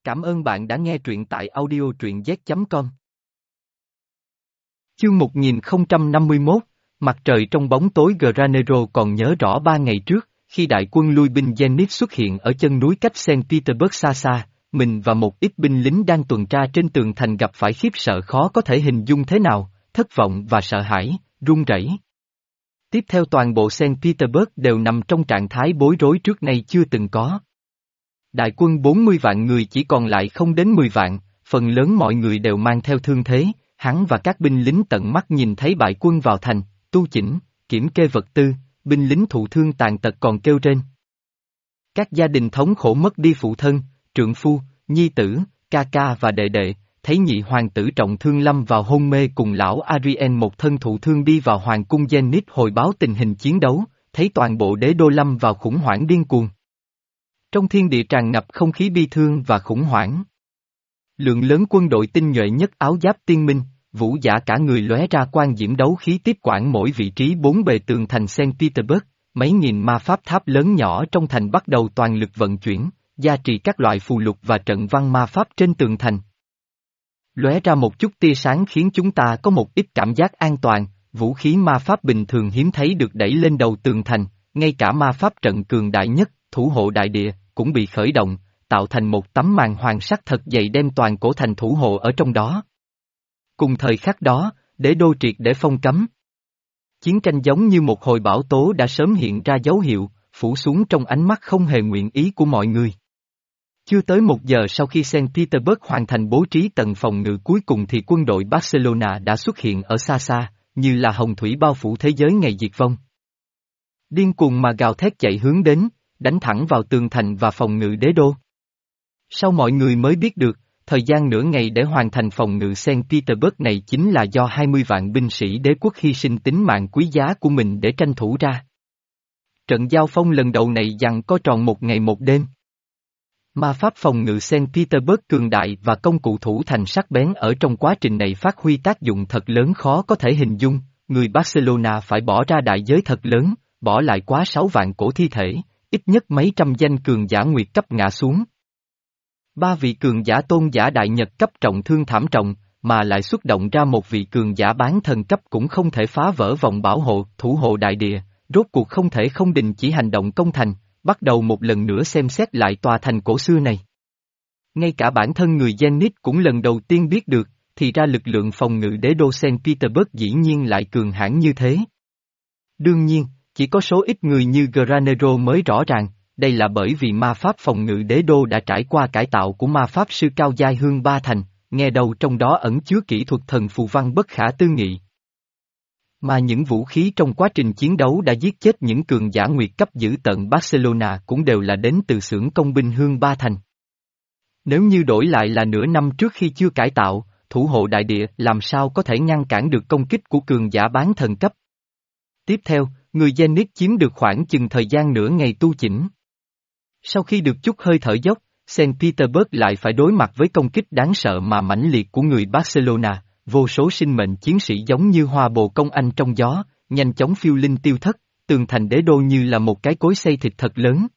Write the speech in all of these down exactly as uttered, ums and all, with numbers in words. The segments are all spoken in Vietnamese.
Cảm ơn bạn đã nghe truyện tại audio truyện z chấm com. Chương một nghìn không trăm năm mươi mốt, mặt trời trong bóng tối. Granero còn nhớ rõ ba ngày trước, khi đại quân lui binh Zenith xuất hiện ở chân núi cách Saint Petersburg xa xa, mình và một ít binh lính đang tuần tra trên tường thành gặp phải khiếp sợ khó có thể hình dung thế nào, thất vọng và sợ hãi, run rẩy. Tiếp theo toàn bộ Saint Petersburg đều nằm trong trạng thái bối rối trước nay chưa từng có. Đại quân bốn mươi vạn người chỉ còn lại không đến mười vạn, phần lớn mọi người đều mang theo thương thế, hắn và các binh lính tận mắt nhìn thấy bại quân vào thành, tu chỉnh, kiểm kê vật tư, binh lính thụ thương tàn tật còn kêu rên. Các gia đình thống khổ mất đi phụ thân, trượng phu, nhi tử, ca ca và đệ đệ, thấy nhị hoàng tử trọng thương lâm vào hôn mê cùng lão Arien một thân thụ thương đi vào hoàng cung Zenith hồi báo tình hình chiến đấu, thấy toàn bộ đế đô lâm vào khủng hoảng điên cuồng. Trong thiên địa tràn ngập không khí bi thương và khủng hoảng. Lượng lớn quân đội tinh nhuệ nhất áo giáp tiên minh, vũ giả cả người lóe ra quang diễm đấu khí tiếp quản mỗi vị trí bốn bề tường thành Saint Petersburg, mấy nghìn ma pháp tháp lớn nhỏ trong thành bắt đầu toàn lực vận chuyển, gia trì các loại phù lục và trận văn ma pháp trên tường thành. Lóe ra một chút tia sáng khiến chúng ta có một ít cảm giác an toàn, vũ khí ma pháp bình thường hiếm thấy được đẩy lên đầu tường thành, ngay cả ma pháp trận cường đại nhất, thủ hộ đại địa, cũng bị khởi động, tạo thành một tấm màn hoàng sắc thật dày đem toàn cổ thành thủ hộ ở trong đó. Cùng thời khắc đó, đế đô triệt để phong cấm. Chiến tranh giống như một hồi bão tố đã sớm hiện ra dấu hiệu, phủ xuống trong ánh mắt không hề nguyện ý của mọi người. Chưa tới một giờ sau khi Saint Petersburg hoàn thành bố trí tầng phòng ngự cuối cùng thì quân đội Barcelona đã xuất hiện ở xa xa, như là hồng thủy bao phủ thế giới ngày diệt vong. Điên cuồng mà gào thét chạy hướng đến, đánh thẳng vào tường thành và phòng ngự đế đô. Sau mọi người mới biết được, thời gian nửa ngày để hoàn thành phòng ngự Saint Petersburg này chính là do hai mươi vạn binh sĩ đế quốc hy sinh tính mạng quý giá của mình để tranh thủ ra. Trận giao phong lần đầu này giằng co tròn một ngày một đêm. Ma pháp phòng ngự Saint Petersburg cường đại và công cụ thủ thành sắc bén ở trong quá trình này phát huy tác dụng thật lớn khó có thể hình dung, người Barcelona phải bỏ ra đại giới thật lớn, bỏ lại quá sáu vạn cổ thi thể, ít nhất mấy trăm danh cường giả nguyệt cấp ngã xuống. Ba vị cường giả tôn giả đại nhật cấp trọng thương thảm trọng, mà lại xuất động ra một vị cường giả bán thần cấp cũng không thể phá vỡ vòng bảo hộ, thủ hộ đại địa, rốt cuộc không thể không đình chỉ hành động công thành, bắt đầu một lần nữa xem xét lại tòa thành cổ xưa này. Ngay cả bản thân người Zenith cũng lần đầu tiên biết được, thì ra lực lượng phòng ngự đế đô Saint Petersburg dĩ nhiên lại cường hãn như thế. Đương nhiên, chỉ có số ít người như Granero mới rõ ràng, đây là bởi vì ma pháp phòng ngự đế đô đã trải qua cải tạo của ma pháp sư cao giai Hương Ba Thành, nghe đầu trong đó ẩn chứa kỹ thuật thần phù văn bất khả tư nghị. Mà những vũ khí trong quá trình chiến đấu đã giết chết những cường giả nguyệt cấp dữ tợn Barcelona cũng đều là đến từ xưởng công binh Hương Ba Thành. Nếu như đổi lại là nửa năm trước khi chưa cải tạo, thủ hộ đại địa làm sao có thể ngăn cản được công kích của cường giả bán thần cấp. Tiếp theo, người Zenith chiếm được khoảng chừng thời gian nửa ngày tu chỉnh. Sau khi được chút hơi thở dốc, Saint Petersburg lại phải đối mặt với công kích đáng sợ mà mãnh liệt của người Barcelona, vô số sinh mệnh chiến sĩ giống như hoa bồ công anh trong gió, nhanh chóng phiêu linh tiêu thất, tường thành đế đô như là một cái cối xay thịt thật lớn.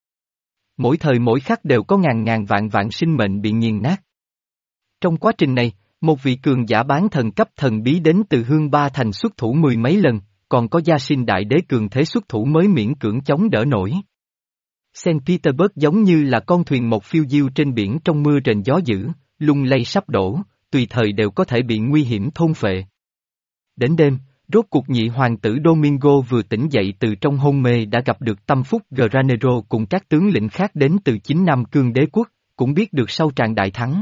Mỗi thời mỗi khắc đều có ngàn ngàn vạn vạn sinh mệnh bị nghiền nát. Trong quá trình này, một vị cường giả bán thần cấp thần bí đến từ Hương Ba Thành xuất thủ mười mấy lần, còn có gia sinh đại đế cường thế xuất thủ mới miễn cưỡng chống đỡ nổi. Saint Petersburg giống như là con thuyền một phiêu diêu trên biển trong mưa rền gió dữ, lung lay sắp đổ, tùy thời đều có thể bị nguy hiểm thôn phệ. Đến đêm, rốt cuộc nhị hoàng tử Domingo vừa tỉnh dậy từ trong hôn mê đã gặp được tâm phúc Granero cùng các tướng lĩnh khác đến từ chính Nam Cương đế quốc, cũng biết được sau tràng đại thắng.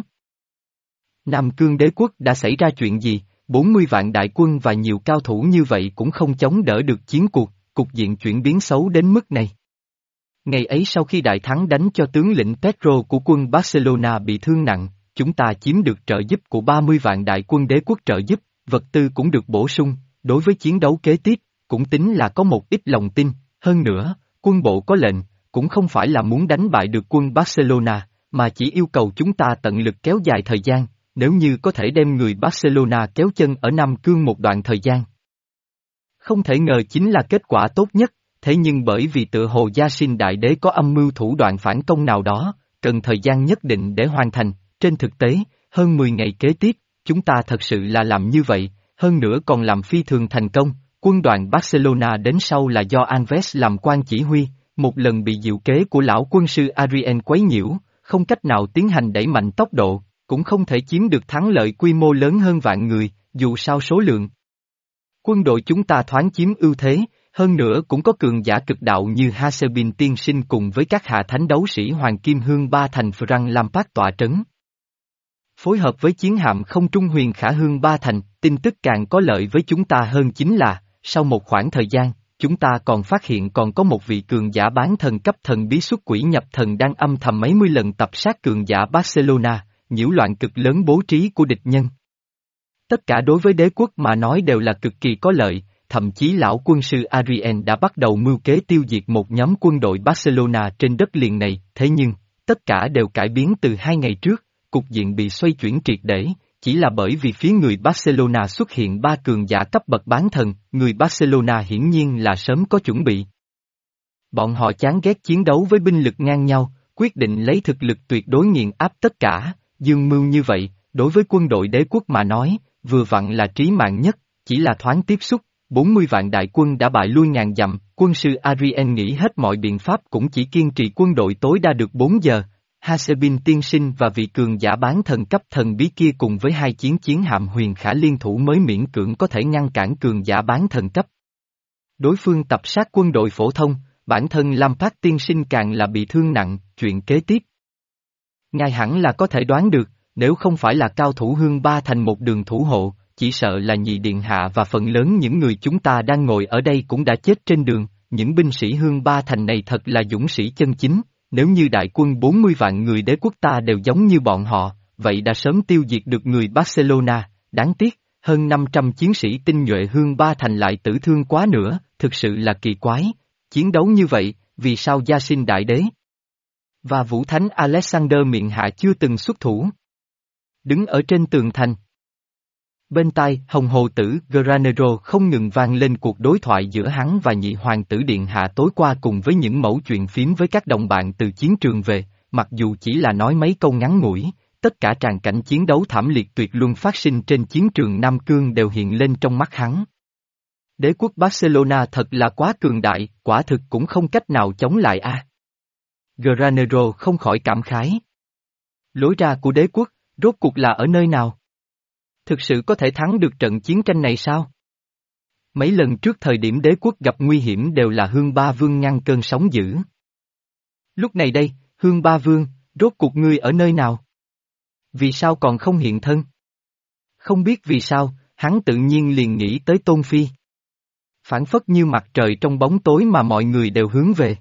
Nam Cương đế quốc đã xảy ra chuyện gì, bốn mươi vạn đại quân và nhiều cao thủ như vậy cũng không chống đỡ được chiến cuộc, cục diện chuyển biến xấu đến mức này. Ngày ấy sau khi đại thắng đánh cho tướng lĩnh Pedro của quân Barcelona bị thương nặng, chúng ta chiếm được trợ giúp của ba mươi vạn đại quân đế quốc trợ giúp, vật tư cũng được bổ sung, đối với chiến đấu kế tiếp, cũng tính là có một ít lòng tin, hơn nữa, quân bộ có lệnh, cũng không phải là muốn đánh bại được quân Barcelona, mà chỉ yêu cầu chúng ta tận lực kéo dài thời gian, nếu như có thể đem người Barcelona kéo chân ở Nam Cương một đoạn thời gian. Không thể ngờ chính là kết quả tốt nhất, thế nhưng bởi vì tựa hồ Gia Sinh Đại Đế có âm mưu thủ đoạn phản công nào đó, cần thời gian nhất định để hoàn thành, trên thực tế, hơn mười ngày kế tiếp, chúng ta thật sự là làm như vậy, hơn nữa còn làm phi thường thành công, quân đoàn Barcelona đến sau là do Alves làm quan chỉ huy, một lần bị diệu kế của lão quân sư Adrien quấy nhiễu, không cách nào tiến hành đẩy mạnh tốc độ, cũng không thể chiếm được thắng lợi quy mô lớn hơn vạn người, dù sao số lượng. Quân đội chúng ta thoáng chiếm ưu thế, hơn nữa cũng có cường giả cực đạo như Hasebin tiên sinh cùng với các hạ thánh đấu sĩ Hoàng Kim Hương Ba Thành Frank Lampard tọa trấn. Phối hợp với chiến hạm không trung huyền khả Hương Ba Thành, tin tức càng có lợi với chúng ta hơn chính là, sau một khoảng thời gian, chúng ta còn phát hiện còn có một vị cường giả bán thần cấp thần bí xuất quỷ nhập thần đang âm thầm mấy mươi lần tập sát cường giả Barcelona, nhiễu loạn cực lớn bố trí của địch nhân. Tất cả đối với đế quốc mà nói đều là cực kỳ có lợi, thậm chí lão quân sư Adrien đã bắt đầu mưu kế tiêu diệt một nhóm quân đội Barcelona trên đất liền này, thế nhưng, tất cả đều cải biến từ hai ngày trước, cục diện bị xoay chuyển triệt để, chỉ là bởi vì phía người Barcelona xuất hiện ba cường giả cấp bậc bán thần, người Barcelona hiển nhiên là sớm có chuẩn bị. Bọn họ chán ghét chiến đấu với binh lực ngang nhau, quyết định lấy thực lực tuyệt đối nghiền áp tất cả, dương mưu như vậy, đối với quân đội đế quốc mà nói, vừa vặn là trí mạng nhất, chỉ là thoáng tiếp xúc, bốn mươi vạn đại quân đã bại lui ngàn dặm, quân sư Adrien nghĩ hết mọi biện pháp cũng chỉ kiên trì quân đội tối đa được bốn giờ. Hasebin tiên sinh và vị cường giả bán thần cấp thần bí kia cùng với hai chiến chiến hạm huyền khả liên thủ mới miễn cưỡng có thể ngăn cản cường giả bán thần cấp. Đối phương tập sát quân đội phổ thông, bản thân Lampard tiên sinh càng là bị thương nặng, chuyện kế tiếp. Ngài hẳn là có thể đoán được, nếu không phải là cao thủ Hương Ba Thành một đường thủ hộ, chỉ sợ là nhị điện hạ và phần lớn những người chúng ta đang ngồi ở đây cũng đã chết trên đường, những binh sĩ Hương Ba Thành này thật là dũng sĩ chân chính. Nếu như đại quân bốn mươi vạn người đế quốc ta đều giống như bọn họ, vậy đã sớm tiêu diệt được người Barcelona, đáng tiếc, hơn năm trăm chiến sĩ tinh nhuệ Hương Ba Thành lại tử thương quá nữa, thực sự là kỳ quái. Chiến đấu như vậy, vì sao Gia Sinh Đại Đế và Vũ Thánh Alexander miệng hạ chưa từng xuất thủ? Đứng ở trên tường thành. Bên tai, Hồng Hồ Tử Granero không ngừng vang lên cuộc đối thoại giữa hắn và nhị hoàng tử điện hạ tối qua cùng với những mẫu chuyện phím với các đồng bạn từ chiến trường về, mặc dù chỉ là nói mấy câu ngắn ngủi, tất cả tràng cảnh chiến đấu thảm liệt tuyệt luân phát sinh trên chiến trường Nam Cương đều hiện lên trong mắt hắn. Đế quốc Barcelona thật là quá cường đại, quả thực cũng không cách nào chống lại a. À. Granero không khỏi cảm khái. Lối ra của đế quốc, rốt cuộc là ở nơi nào? Thực sự có thể thắng được trận chiến tranh này sao? Mấy lần trước thời điểm đế quốc gặp nguy hiểm đều là Hương Ba Vương ngăn cơn sóng dữ. Lúc này đây, Hương Ba Vương, rốt cuộc ngươi ở nơi nào? Vì sao còn không hiện thân? Không biết vì sao, hắn tự nhiên liền nghĩ tới Tôn Phi. Phản phất như mặt trời trong bóng tối mà mọi người đều hướng về.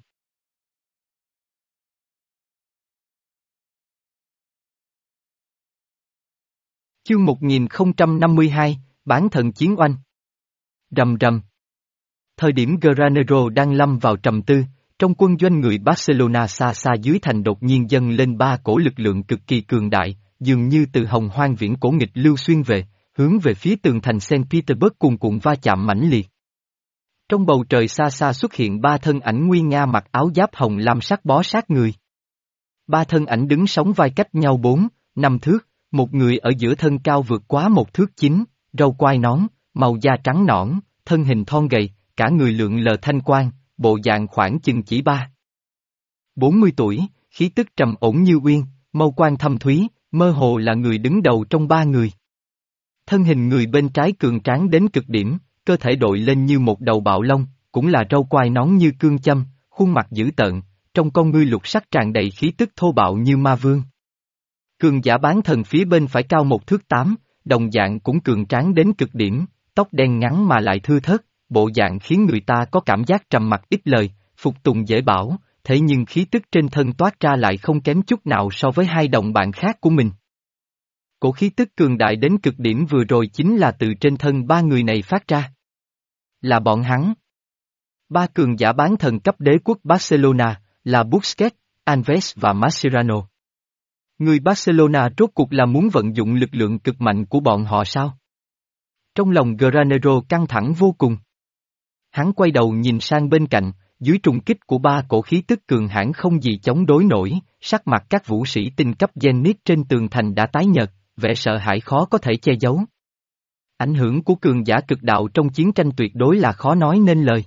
Chương một nghìn không trăm năm mươi hai, Bán thần chiến oanh. Rầm rầm. Thời điểm Granero đang lâm vào trầm tư, trong quân doanh người Barcelona xa xa dưới thành đột nhiên dâng lên ba cổ lực lượng cực kỳ cường đại, dường như từ hồng hoang viễn cổ nghịch lưu xuyên về, hướng về phía tường thành Saint Petersburg cuồn cuộn va chạm mãnh liệt. Trong bầu trời xa xa xuất hiện ba thân ảnh nguy nga mặc áo giáp hồng lam sắc bó sát người. Ba thân ảnh đứng sóng vai cách nhau bốn, năm thước. Một người ở giữa thân cao vượt quá một thước chín, râu quai nón, màu da trắng nõn, thân hình thon gầy, cả người lượn lờ thanh quang, bộ dạng khoảng chừng chỉ ba. bốn mươi tuổi, khí tức trầm ổn như uyên, mâu quang thâm thúy, mơ hồ là người đứng đầu trong ba người. Thân hình người bên trái cường tráng đến cực điểm, cơ thể đội lên như một đầu bạo long, cũng là râu quai nón như cương châm, khuôn mặt dữ tợn, trong con ngươi lục sắc tràn đầy khí tức thô bạo như ma vương. Cường giả bán thần phía bên phải cao một thước tám, đồng dạng cũng cường tráng đến cực điểm, tóc đen ngắn mà lại thưa thớt, bộ dạng khiến người ta có cảm giác trầm mặc ít lời, phục tùng dễ bảo, thế nhưng khí tức trên thân toát ra lại không kém chút nào so với hai đồng bạn khác của mình. Cổ khí tức cường đại đến cực điểm vừa rồi chính là từ trên thân ba người này phát ra. Là bọn hắn. Ba cường giả bán thần cấp đế quốc Barcelona, là Busquets, Alves và Mascherano. Người Barcelona rốt cuộc là muốn vận dụng lực lượng cực mạnh của bọn họ sao? Trong lòng Granero căng thẳng vô cùng. Hắn quay đầu nhìn sang bên cạnh, dưới trùng kích của ba cổ khí tức cường hãn không gì chống đối nổi, sắc mặt các vũ sĩ tinh cấp Zenith trên tường thành đã tái nhợt, vẻ sợ hãi khó có thể che giấu. Ảnh hưởng của cường giả cực đạo trong chiến tranh tuyệt đối là khó nói nên lời.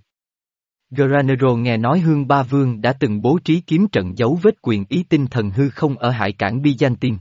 Granero nghe nói Hương Ba Vương đã từng bố trí kiếm trận dấu vết quyền ý tinh thần hư không ở hải cảng Byzantine.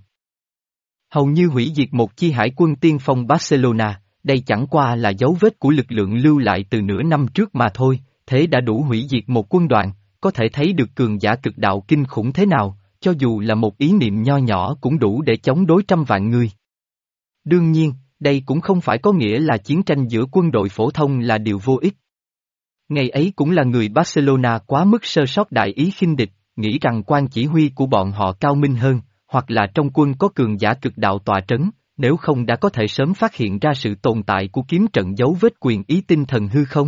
Hầu như hủy diệt một chi hải quân tiên phong Barcelona, đây chẳng qua là dấu vết của lực lượng lưu lại từ nửa năm trước mà thôi, thế đã đủ hủy diệt một quân đoàn, có thể thấy được cường giả cực đạo kinh khủng thế nào, cho dù là một ý niệm nho nhỏ cũng đủ để chống đối trăm vạn người. Đương nhiên, đây cũng không phải có nghĩa là chiến tranh giữa quân đội phổ thông là điều vô ích. Ngày ấy cũng là người Barcelona quá mức sơ sót đại ý khinh địch, nghĩ rằng quan chỉ huy của bọn họ cao minh hơn, hoặc là trong quân có cường giả cực đạo tọa trấn, nếu không đã có thể sớm phát hiện ra sự tồn tại của kiếm trận dấu vết quyền ý tinh thần hư không.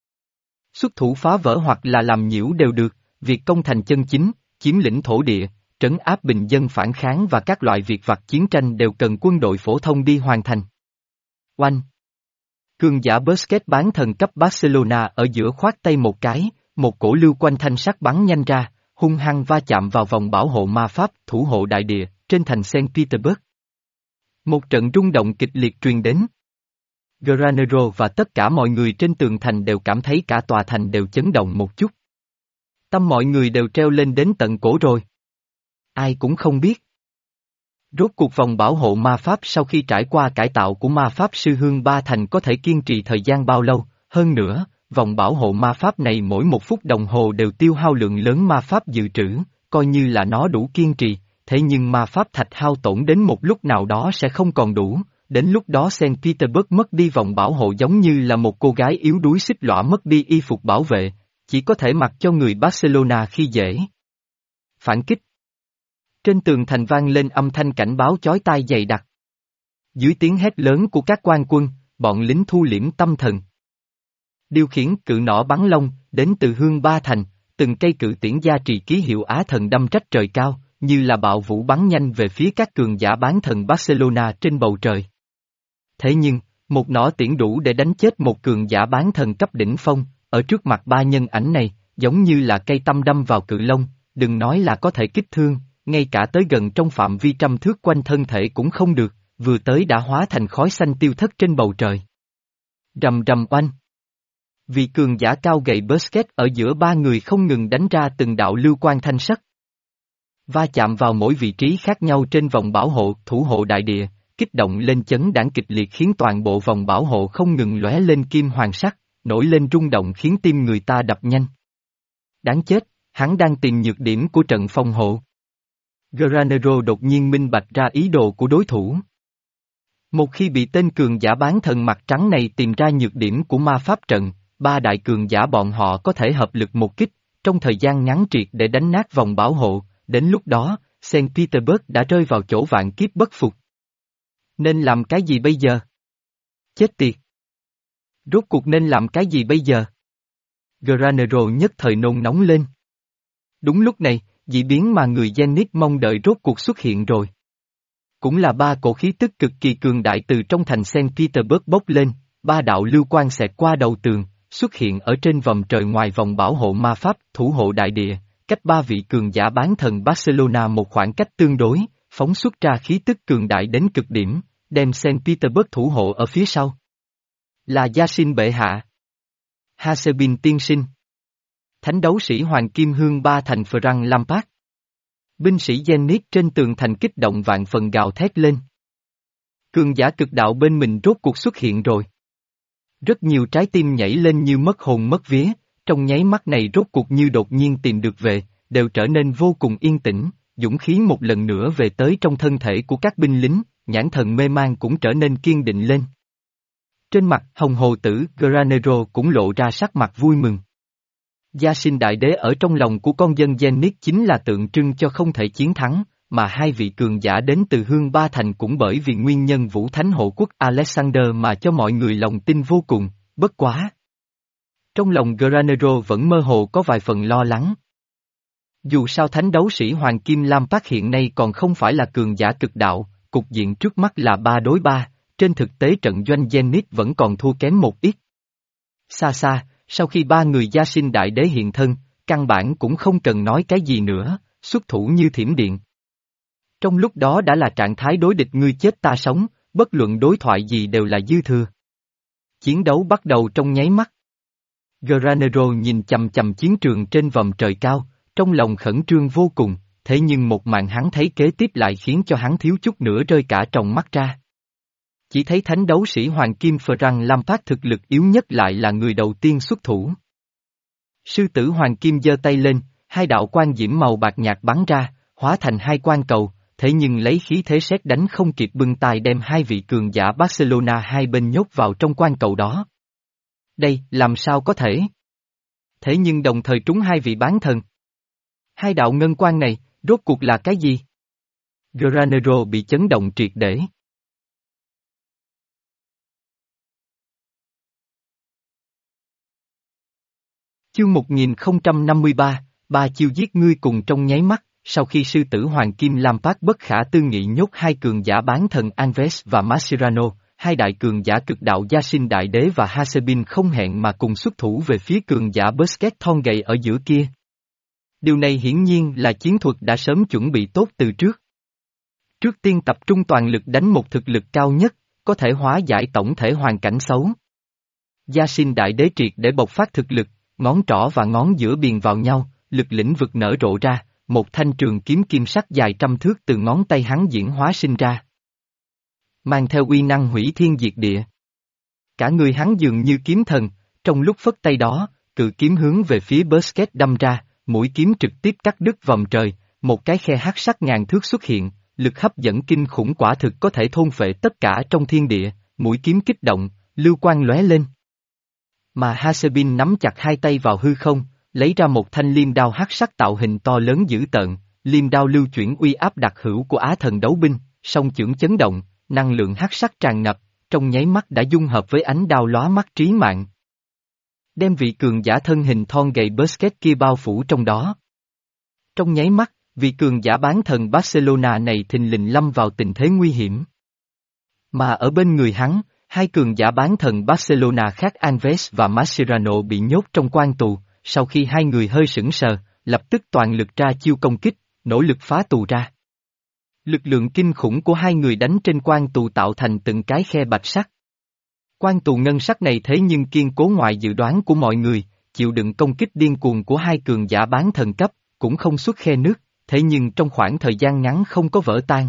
Xuất thủ phá vỡ hoặc là làm nhiễu đều được, việc công thành chân chính, chiếm lĩnh thổ địa, trấn áp bình dân phản kháng và các loại việc vặt chiến tranh đều cần quân đội phổ thông đi hoàn thành. Oanh! Cường giả Busquets bán thần cấp Barcelona ở giữa khoát tay một cái, một cổ lưu quanh thanh sắc bắn nhanh ra, hung hăng va chạm vào vòng bảo hộ ma pháp thủ hộ đại địa, trên thành Saint Petersburg. Một trận rung động kịch liệt truyền đến. Granero và tất cả mọi người trên tường thành đều cảm thấy cả tòa thành đều chấn động một chút. Tâm mọi người đều treo lên đến tận cổ rồi. Ai cũng không biết. Rốt cuộc vòng bảo hộ ma pháp sau khi trải qua cải tạo của ma pháp sư Hương Ba Thành có thể kiên trì thời gian bao lâu, hơn nữa, vòng bảo hộ ma pháp này mỗi một phút đồng hồ đều tiêu hao lượng lớn ma pháp dự trữ, coi như là nó đủ kiên trì, thế nhưng ma pháp thạch hao tổn đến một lúc nào đó sẽ không còn đủ, đến lúc đó Saint Petersburg mất đi vòng bảo hộ giống như là một cô gái yếu đuối xích lõa mất đi y phục bảo vệ, chỉ có thể mặc cho người Barcelona khi dễ. Phản kích. Trên tường thành vang lên âm thanh cảnh báo chói tai dày đặc. Dưới tiếng hét lớn của các quan quân, bọn lính thu liễm tâm thần. Điều khiển cự nỏ bắn lông, đến từ Hương Ba Thành, từng cây cự tiễn gia trì ký hiệu Á Thần đâm trách trời cao, như là bạo vũ bắn nhanh về phía các cường giả bán thần Barcelona trên bầu trời. Thế nhưng, một nỏ tiễn đủ để đánh chết một cường giả bán thần cấp đỉnh phong, ở trước mặt ba nhân ảnh này, giống như là cây tăm đâm vào cự lông, đừng nói là có thể kích thương, ngay cả tới gần trong phạm vi trăm thước quanh thân thể cũng không được, vừa tới đã hóa thành khói xanh tiêu thất trên bầu trời. Rầm rầm oanh. Vị cường giả cao gầy Busquets ở giữa ba người không ngừng đánh ra từng đạo lưu quang thanh sắc. Va chạm vào mỗi vị trí khác nhau trên vòng bảo hộ, thủ hộ đại địa, kích động lên chấn đãng kịch liệt khiến toàn bộ vòng bảo hộ không ngừng lóe lên kim hoàng sắc, nổi lên rung động khiến tim người ta đập nhanh. Đáng chết, hắn đang tìm nhược điểm của trận phòng hộ. Granero đột nhiên minh bạch ra ý đồ của đối thủ. Một khi bị tên cường giả bán thần mặt trắng này tìm ra nhược điểm của ma pháp trận, ba đại cường giả bọn họ có thể hợp lực một kích, trong thời gian ngắn triệt để đánh nát vòng bảo hộ, đến lúc đó, Saint Petersburg đã rơi vào chỗ vạn kiếp bất phục. Nên làm cái gì bây giờ? Chết tiệt! Rốt cuộc nên làm cái gì bây giờ? Granero nhất thời nôn nóng lên. Đúng lúc này, dị biến mà người Zenith mong đợi rốt cuộc xuất hiện rồi. Cũng là ba cổ khí tức cực kỳ cường đại từ trong thành Saint Petersburg bốc lên, ba đạo lưu quang xẹt qua đầu tường, xuất hiện ở trên vòng trời ngoài vòng bảo hộ ma pháp, thủ hộ đại địa, cách ba vị cường giả bán thần Barcelona một khoảng cách tương đối, phóng xuất ra khí tức cường đại đến cực điểm, đem Saint Petersburg thủ hộ ở phía sau. Là Yasin bệ hạ. Hasebin tiên sinh. Thánh đấu sĩ Hoàng Kim Hương Ba Thành Frank Lampard. Binh sĩ Zenith trên tường thành kích động vạn phần gào thét lên. Cường giả cực đạo bên mình rốt cuộc xuất hiện rồi. Rất nhiều trái tim nhảy lên như mất hồn mất vía, trong nháy mắt này rốt cuộc như đột nhiên tìm được về, đều trở nên vô cùng yên tĩnh, dũng khí một lần nữa về tới trong thân thể của các binh lính, nhãn thần mê man cũng trở nên kiên định lên. Trên mặt hồng hồ tử Granero cũng lộ ra sắc mặt vui mừng. Yasin đại đế ở trong lòng của con dân Zenith chính là tượng trưng cho không thể chiến thắng, mà hai vị cường giả đến từ Hương Ba Thành cũng bởi vì nguyên nhân Vũ Thánh Hộ Quốc Alexander mà cho mọi người lòng tin vô cùng, bất quá. Trong lòng Granero vẫn mơ hồ có vài phần lo lắng. Dù sao thánh đấu sĩ Hoàng Kim Lampard hiện nay còn không phải là cường giả cực đạo, cục diện trước mắt là ba đối ba, trên thực tế trận doanh Zenith vẫn còn thua kém một ít. Xa xa, sau khi ba người gia sinh đại đế hiện thân, căn bản cũng không cần nói cái gì nữa, xuất thủ như thiểm điện. Trong lúc đó đã là trạng thái đối địch ngươi chết ta sống, bất luận đối thoại gì đều là dư thừa. Chiến đấu bắt đầu trong nháy mắt. Granero nhìn chằm chằm chiến trường trên vòm trời cao, trong lòng khẩn trương vô cùng, thế nhưng một màn hắn thấy kế tiếp lại khiến cho hắn thiếu chút nữa rơi cả tròng mắt ra. Chỉ thấy thánh đấu sĩ Hoàng Kim Phran Lampard thực lực yếu nhất lại là người đầu tiên xuất thủ. Sư tử Hoàng Kim giơ tay lên, hai đạo quang diễm màu bạc nhạt bắn ra, hóa thành hai quan cầu, thế nhưng lấy khí thế sét đánh không kịp bưng tay đem hai vị cường giả Barcelona hai bên nhốt vào trong quan cầu đó. Đây, làm sao có thể? Thế nhưng đồng thời trúng hai vị bán thần. Hai đạo ngân quan này, rốt cuộc là cái gì? Granero bị chấn động triệt để. Chương một nghìn không trăm năm mươi ba, ba chiêu giết ngươi cùng trong nháy mắt, sau khi sư tử Hoàng Kim Lampard bất khả tư nghị nhốt hai cường giả bán thần Alves và Mascherano, hai đại cường giả cực đạo gia sinh đại đế và Hasebin không hẹn mà cùng xuất thủ về phía cường giả Busquets thon gầy ở giữa kia. Điều này hiển nhiên là chiến thuật đã sớm chuẩn bị tốt từ trước. Trước tiên tập trung toàn lực đánh một thực lực cao nhất, có thể hóa giải tổng thể hoàn cảnh xấu. Gia sinh đại đế triệt để bộc phát thực lực, ngón trỏ và ngón giữa biền vào nhau, lực lĩnh vực nở rộ ra, một thanh trường kiếm kim sắc dài trăm thước từ ngón tay hắn diễn hóa sinh ra. Mang theo uy năng hủy thiên diệt địa. Cả người hắn dường như kiếm thần, trong lúc phất tay đó, cự kiếm hướng về phía Busquets đâm ra, mũi kiếm trực tiếp cắt đứt vòng trời, một cái khe hắc sắc ngàn thước xuất hiện, lực hấp dẫn kinh khủng quả thực có thể thôn phệ tất cả trong thiên địa, mũi kiếm kích động, lưu quang lóe lên. Mà Hasebin nắm chặt hai tay vào hư không, lấy ra một thanh liêm đao hắc sắc tạo hình to lớn dữ tợn, liêm đao lưu chuyển uy áp đặc hữu của Á thần đấu binh, song chưởng chấn động, năng lượng hắc sắc tràn ngập, trong nháy mắt đã dung hợp với ánh đao lóa mắt trí mạng. Đem vị cường giả thân hình thon gầy Busquets kia bao phủ trong đó. Trong nháy mắt, vị cường giả bán thần Barcelona này thình lình lâm vào tình thế nguy hiểm. Mà ở bên người hắn, hai cường giả bán thần Barcelona khác Alves và Mascherano bị nhốt trong quan tù, sau khi hai người hơi sững sờ, lập tức toàn lực ra chiêu công kích, nỗ lực phá tù ra. Lực lượng kinh khủng của hai người đánh trên quan tù tạo thành từng cái khe bạch sắc. Quan tù ngân sắc này thế nhưng kiên cố ngoài dự đoán của mọi người, chịu đựng công kích điên cuồng của hai cường giả bán thần cấp, cũng không xuất khe nước, thế nhưng trong khoảng thời gian ngắn không có vỡ tan.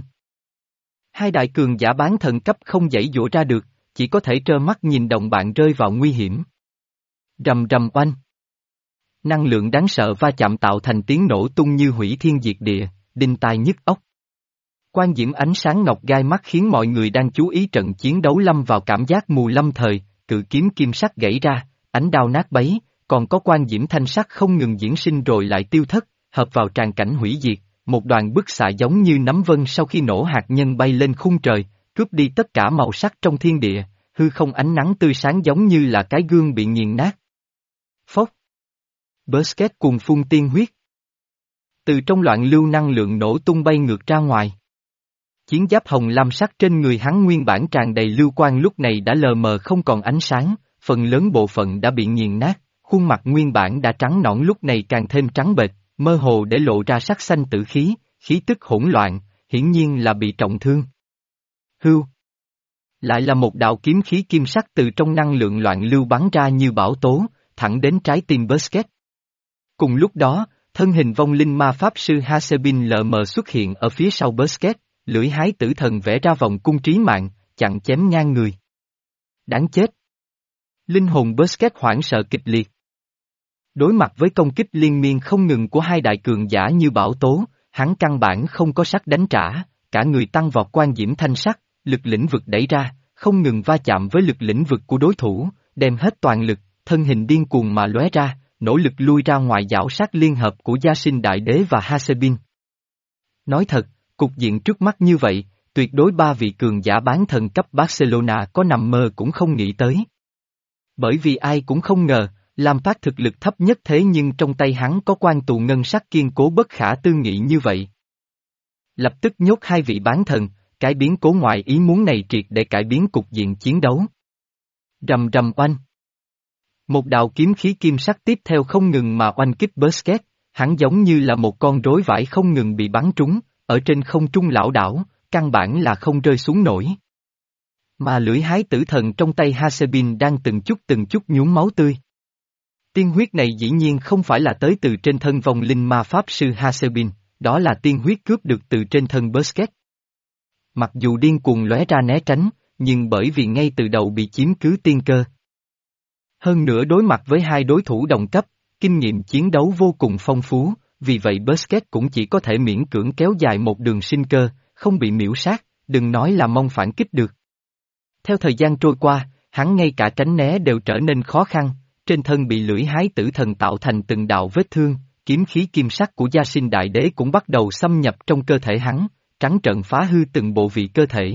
Hai đại cường giả bán thần cấp không giãy giụa ra được, chỉ có thể trơ mắt nhìn đồng bạn rơi vào nguy hiểm. Rầm rầm oanh. Năng lượng đáng sợ va chạm tạo thành tiếng nổ tung như hủy thiên diệt địa, đinh tai nhức óc. Quang diễm ánh sáng ngọc gai mắt khiến mọi người đang chú ý trận chiến đấu lâm vào cảm giác mù lâm thời, cự kiếm kim sắc gãy ra, ánh đao nát bấy, còn có quang diễm thanh sắc không ngừng diễn sinh rồi lại tiêu thất, hợp vào tràn cảnh hủy diệt, một đoàn bức xạ giống như nấm vân sau khi nổ hạt nhân bay lên khung trời, cướp đi tất cả màu sắc trong thiên địa, hư không ánh nắng tươi sáng giống như là cái gương bị nghiền nát. Phốc. Busquets cuồng phun tiên huyết. Từ trong loạn lưu năng lượng nổ tung bay ngược ra ngoài. Chiến giáp hồng lam sắc trên người hắn nguyên bản tràn đầy lưu quang lúc này đã lờ mờ không còn ánh sáng, phần lớn bộ phận đã bị nghiền nát, khuôn mặt nguyên bản đã trắng nõn lúc này càng thêm trắng bệch, mơ hồ để lộ ra sắc xanh tử khí, khí tức hỗn loạn, hiển nhiên là bị trọng thương. Hưu. Lại là một đạo kiếm khí kim sắc từ trong năng lượng loạn lưu bắn ra như bão tố, thẳng đến trái tim Busquets. Cùng lúc đó, thân hình vong linh ma pháp sư Hasebin lờ mờ xuất hiện ở phía sau Busquets, lưỡi hái tử thần vẽ ra vòng cung trí mạng, chặn chém ngang người. Đáng chết! Linh hồn Busquets hoảng sợ kịch liệt. Đối mặt với công kích liên miên không ngừng của hai đại cường giả như bão tố, hắn căn bản không có sắc đánh trả, cả người tăng vọt quan diễm thanh sắc, lực lĩnh vực đẩy ra, không ngừng va chạm với lực lĩnh vực của đối thủ, đem hết toàn lực, thân hình điên cuồng mà lóe ra, nỗ lực lui ra ngoài giảo sát liên hợp của Gia Sinh Đại Đế và Hasebin. Nói thật, cục diện trước mắt như vậy, tuyệt đối ba vị cường giả bán thần cấp Barcelona có nằm mơ cũng không nghĩ tới. Bởi vì ai cũng không ngờ, Lampard thực lực thấp nhất thế nhưng trong tay hắn có quan tù ngân sắc kiên cố bất khả tư nghị như vậy. Lập tức nhốt hai vị bán thần, cái biến cố ngoại ý muốn này triệt để cải biến cục diện chiến đấu. Rầm rầm oanh. Một đạo kiếm khí kim sắc tiếp theo không ngừng mà oanh kích Busquets, hắn giống như là một con rối vải không ngừng bị bắn trúng, ở trên không trung lảo đảo, căn bản là không rơi xuống nổi. Mà lưỡi hái tử thần trong tay Hasebin đang từng chút từng chút nhuốm máu tươi. Tiên huyết này dĩ nhiên không phải là tới từ trên thân vong linh ma pháp sư Hasebin, đó là tiên huyết cướp được từ trên thân Busquets. Mặc dù điên cuồng lóe ra né tránh, nhưng bởi vì ngay từ đầu bị chiếm cứ tiên cơ. Hơn nữa đối mặt với hai đối thủ đồng cấp, kinh nghiệm chiến đấu vô cùng phong phú, vì vậy Busquets cũng chỉ có thể miễn cưỡng kéo dài một đường sinh cơ, không bị miễu sát, đừng nói là mong phản kích được. Theo thời gian trôi qua, hắn ngay cả tránh né đều trở nên khó khăn, trên thân bị lưỡi hái tử thần tạo thành từng đạo vết thương, kiếm khí kim sắc của Gia Sinh Đại Đế cũng bắt đầu xâm nhập trong cơ thể hắn, trắng trợn phá hư từng bộ vị cơ thể.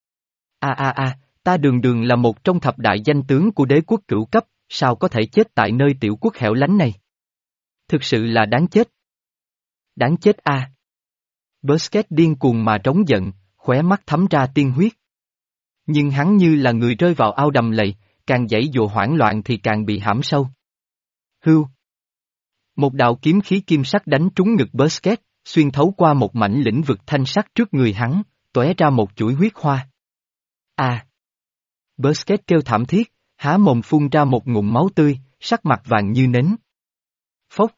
A a a, ta đường đường là một trong thập đại danh tướng của đế quốc cửu cấp, sao có thể chết tại nơi tiểu quốc hẻo lánh này? Thực sự là đáng chết. Đáng chết a. À. Busquets điên cuồng mà trống giận, khóe mắt thấm ra tiên huyết. Nhưng hắn như là người rơi vào ao đầm lầy, càng giãy giụa hoảng loạn thì càng bị hãm sâu. Hưu. Một đạo kiếm khí kim sắc đánh trúng ngực Busquets, xuyên thấu qua một mảnh lĩnh vực thanh sắc trước người hắn, tóe ra một chuỗi huyết hoa. A. À. Busquets kêu thảm thiết, há mồm phun ra một ngụm máu tươi, sắc mặt vàng như nến. Phốc.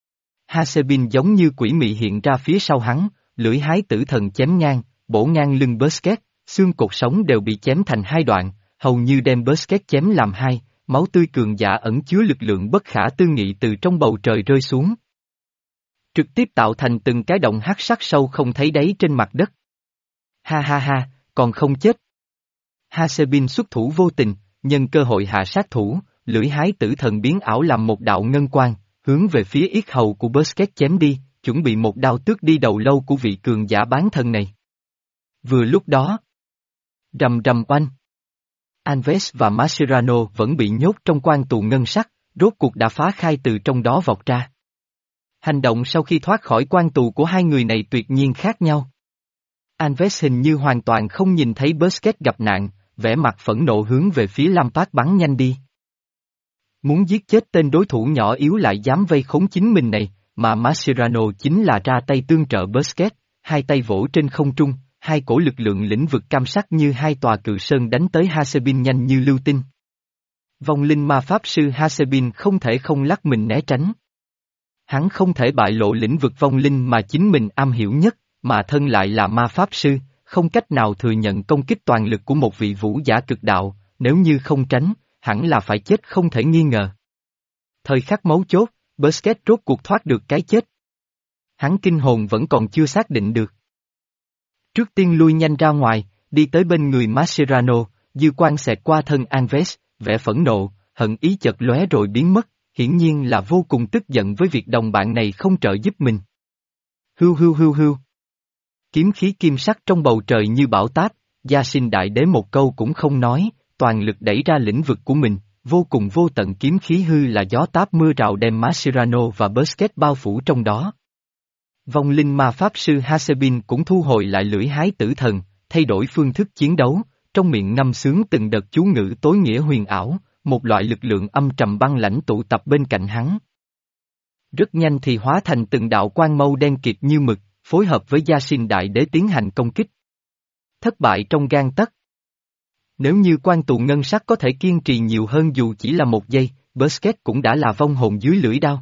Hasebin giống như quỷ mị hiện ra phía sau hắn, lưỡi hái tử thần chém ngang, bổ ngang lưng Busquets, xương cột sống đều bị chém thành hai đoạn, hầu như đem Busquets chém làm hai, máu tươi cường giả ẩn chứa lực lượng bất khả tư nghị từ trong bầu trời rơi xuống. Trực tiếp tạo thành từng cái động hắc sắc sâu không thấy đáy trên mặt đất. Ha ha ha, còn không chết. Hasebin xuất thủ vô tình, nhân cơ hội hạ sát thủ, lưỡi hái tử thần biến ảo làm một đạo ngân quang, hướng về phía yết hầu của Busquets chém đi, chuẩn bị một đao tước đi đầu lâu của vị cường giả bán thân này. Vừa lúc đó, rầm rầm oanh. Alves và Mascherano vẫn bị nhốt trong quan tù ngân sắc, rốt cuộc đã phá khai từ trong đó vọt ra. Hành động sau khi thoát khỏi quan tù của hai người này tuyệt nhiên khác nhau. Alves hình như hoàn toàn không nhìn thấy Busquets gặp nạn, vẻ mặt phẫn nộ hướng về phía Lampard bắn nhanh đi. Muốn giết chết tên đối thủ nhỏ yếu lại dám vây khốn chính mình này, mà Mascherano chính là ra tay tương trợ Busquets, hai tay vỗ trên không trung, hai cổ lực lượng lĩnh vực cam sắc như hai tòa cự sơn đánh tới Hasebin nhanh như lưu tinh. Vong linh ma pháp sư Hasebin không thể không lắc mình né tránh. Hắn không thể bại lộ lĩnh vực vong linh mà chính mình am hiểu nhất, mà thân lại là ma pháp sư, không cách nào thừa nhận công kích toàn lực của một vị vũ giả cực đạo, nếu như không tránh, hẳn là phải chết không thể nghi ngờ. Thời khắc mấu chốt, Busquets rốt cuộc thoát được cái chết. Hắn kinh hồn vẫn còn chưa xác định được. Trước tiên lui nhanh ra ngoài, đi tới bên người Mascherano, dư quan xẹt qua thân Alves, vẻ phẫn nộ, hận ý chợt lóe rồi biến mất, hiển nhiên là vô cùng tức giận với việc đồng bạn này không trợ giúp mình. Hưu hưu hưu hưu. Kiếm khí kim sắc trong bầu trời như bão táp, Gia Sinh Đại Đế một câu cũng không nói, toàn lực đẩy ra lĩnh vực của mình, vô cùng vô tận kiếm khí hư là gió táp mưa rào đem Mascherano và Busquets bao phủ trong đó. Vong linh ma pháp sư Hasebin cũng thu hồi lại lưỡi hái tử thần, thay đổi phương thức chiến đấu, trong miệng ngâm sướng từng đợt chú ngữ tối nghĩa huyền ảo, một loại lực lượng âm trầm băng lãnh tụ tập bên cạnh hắn. Rất nhanh thì hóa thành từng đạo quang mâu đen kịt như mực, phối hợp với Gia Sinh Đại Đế tiến hành công kích. Thất bại trong gang tấc. Nếu như quan tù ngân sắc có thể kiên trì nhiều hơn dù chỉ là một giây, Busquets cũng đã là vong hồn dưới lưỡi đao.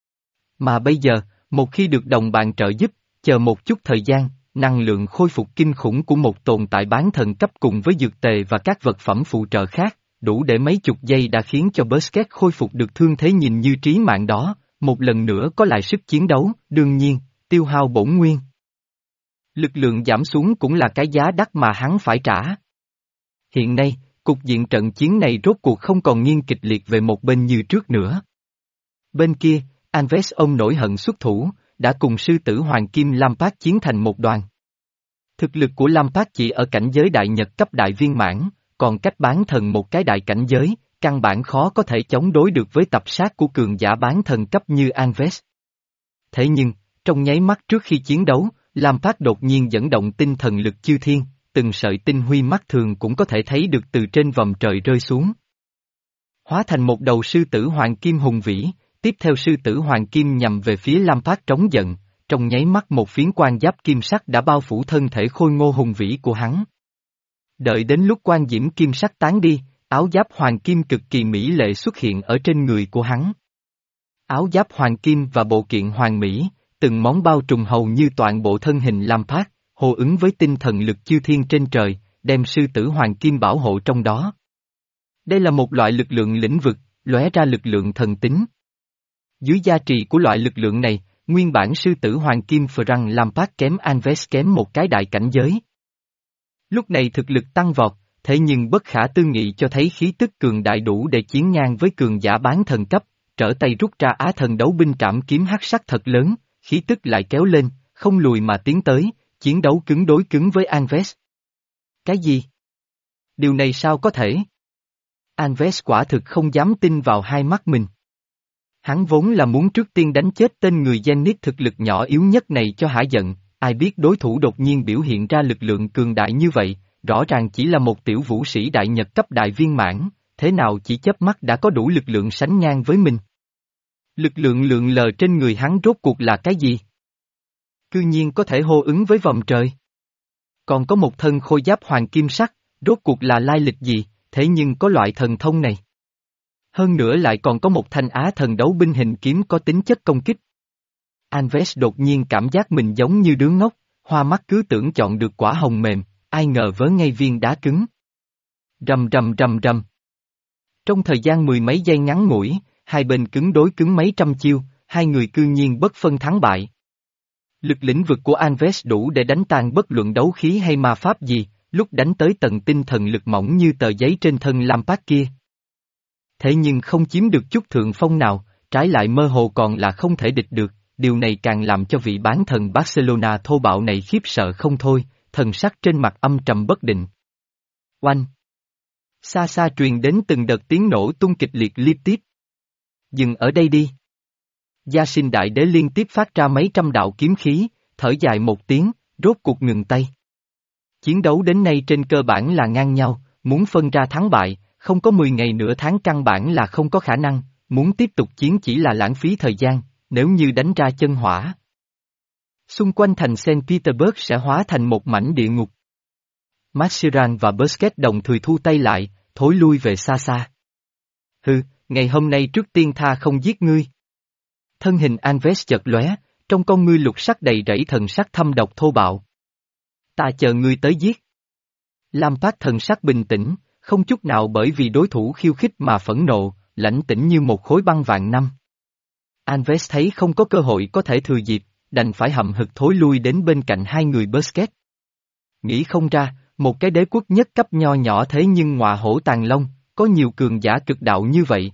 Mà bây giờ, một khi được đồng bạn trợ giúp, chờ một chút thời gian, năng lượng khôi phục kinh khủng của một tồn tại bán thần cấp cùng với dược tề và các vật phẩm phụ trợ khác, đủ để mấy chục giây đã khiến cho Busquets khôi phục được thương thế nhìn như trí mạng đó, một lần nữa có lại sức chiến đấu, đương nhiên, tiêu hao bổn nguyên. Lực lượng giảm xuống cũng là cái giá đắt mà hắn phải trả. Hiện nay, cục diện trận chiến này rốt cuộc không còn nghiêng kịch liệt về một bên như trước nữa. Bên kia, Alves ông nổi hận xuất thủ, đã cùng sư tử Hoàng Kim Lampard chiến thành một đoàn. Thực lực của Lampard chỉ ở cảnh giới đại nhật cấp đại viên mãn, còn cách bán thần một cái đại cảnh giới, căn bản khó có thể chống đối được với tập sát của cường giả bán thần cấp như Alves. Thế nhưng, trong nháy mắt trước khi chiến đấu, Lampard đột nhiên dẫn động tinh thần lực chư thiên, từng sợi tinh huy mắt thường cũng có thể thấy được từ trên vòm trời rơi xuống. hóa thành một đầu sư tử hoàng kim hùng vĩ, tiếp theo sư tử hoàng kim nhằm về phía Lampard trống giận, trong nháy mắt một phiến quan giáp kim sắc đã bao phủ thân thể khôi ngô hùng vĩ của hắn. Đợi đến lúc quan diễm kim sắc tán đi, áo giáp hoàng kim cực kỳ mỹ lệ xuất hiện ở trên người của hắn. Áo giáp hoàng kim và bộ kiện hoàng mỹ, từng món bao trùm hầu như toàn bộ thân hình Lampard, hô ứng với tinh thần lực chư thiên trên trời, đem sư tử hoàng kim bảo hộ trong đó. Đây là một loại lực lượng lĩnh vực, lóe ra lực lượng thần tính. Dưới gia trì của loại lực lượng này, nguyên bản sư tử hoàng kim Frank Lampard kém Alves kém một cái đại cảnh giới. Lúc này thực lực tăng vọt, thế nhưng bất khả tư nghị cho thấy khí tức cường đại đủ để chiến ngang với cường giả bán thần cấp, trở tay rút ra á thần đấu binh trảm kiếm hắc sắc thật lớn, khí tức lại kéo lên, không lùi mà tiến tới, chiến đấu cứng đối cứng với Alves. Cái gì? Điều này sao có thể? Alves quả thực không dám tin vào hai mắt mình. Hắn vốn là muốn trước tiên đánh chết tên người Zenith thực lực nhỏ yếu nhất này cho hả giận, ai biết đối thủ đột nhiên biểu hiện ra lực lượng cường đại như vậy, rõ ràng chỉ là một tiểu vũ sĩ đại nhật cấp đại viên mãn, thế nào chỉ chớp mắt đã có đủ lực lượng sánh ngang với mình. Lực lượng lượn lờ trên người hắn rốt cuộc là cái gì? Cư nhiên có thể hô ứng với vòng trời. Còn có một thân khôi giáp hoàng kim sắc, rốt cuộc là lai lịch gì, thế nhưng có loại thần thông này. Hơn nữa lại còn có một thanh á thần đấu binh hình kiếm có tính chất công kích. Alves đột nhiên cảm giác mình giống như đứa ngốc, hoa mắt cứ tưởng chọn được quả hồng mềm, ai ngờ vớ ngay viên đá cứng. Rầm rầm rầm rầm. Trong thời gian mười mấy giây ngắn ngủi, hai bên cứng đối cứng mấy trăm chiêu, hai người cư nhiên bất phân thắng bại. Lực lĩnh vực của Alves đủ để đánh tan bất luận đấu khí hay ma pháp gì, lúc đánh tới tầng tinh thần lực mỏng như tờ giấy trên thân Lampard kia. Thế nhưng không chiếm được chút thượng phong nào, trái lại mơ hồ còn là không thể địch được, điều này càng làm cho vị bán thần Barcelona thô bạo này khiếp sợ không thôi, thần sắc trên mặt âm trầm bất định. Oanh! Xa xa truyền đến từng đợt tiếng nổ tung kịch liệt liên tiếp. Dừng ở đây đi. Gia Sinh Đại Đế liên tiếp phát ra mấy trăm đạo kiếm khí, thở dài một tiếng, rốt cuộc ngừng tay. Chiến đấu đến nay trên cơ bản là ngang nhau, muốn phân ra thắng bại, không có mười ngày nửa tháng căn bản là không có khả năng, muốn tiếp tục chiến chỉ là lãng phí thời gian, nếu như đánh ra chân hỏa. Xung quanh thành Saint Petersburg sẽ hóa thành một mảnh địa ngục. Mascherano và Busquets đồng thời thu tay lại, thối lui về xa xa. Hừ, ngày hôm nay trước tiên tha không giết ngươi. Thân hình Alves chợt lóe, trong con ngươi lục sắc đầy rẫy thần sắc thâm độc thô bạo. Ta chờ ngươi tới giết. Lampard thần sắc bình tĩnh, không chút nào bởi vì đối thủ khiêu khích mà phẫn nộ, lãnh tĩnh như một khối băng vạn năm. Alves thấy không có cơ hội có thể thừa dịp, đành phải hậm hực thối lui đến bên cạnh hai người Busquets. Nghĩ không ra, một cái đế quốc nhất cấp nho nhỏ thế nhưng ngọa hổ tàng long, có nhiều cường giả cực đạo như vậy.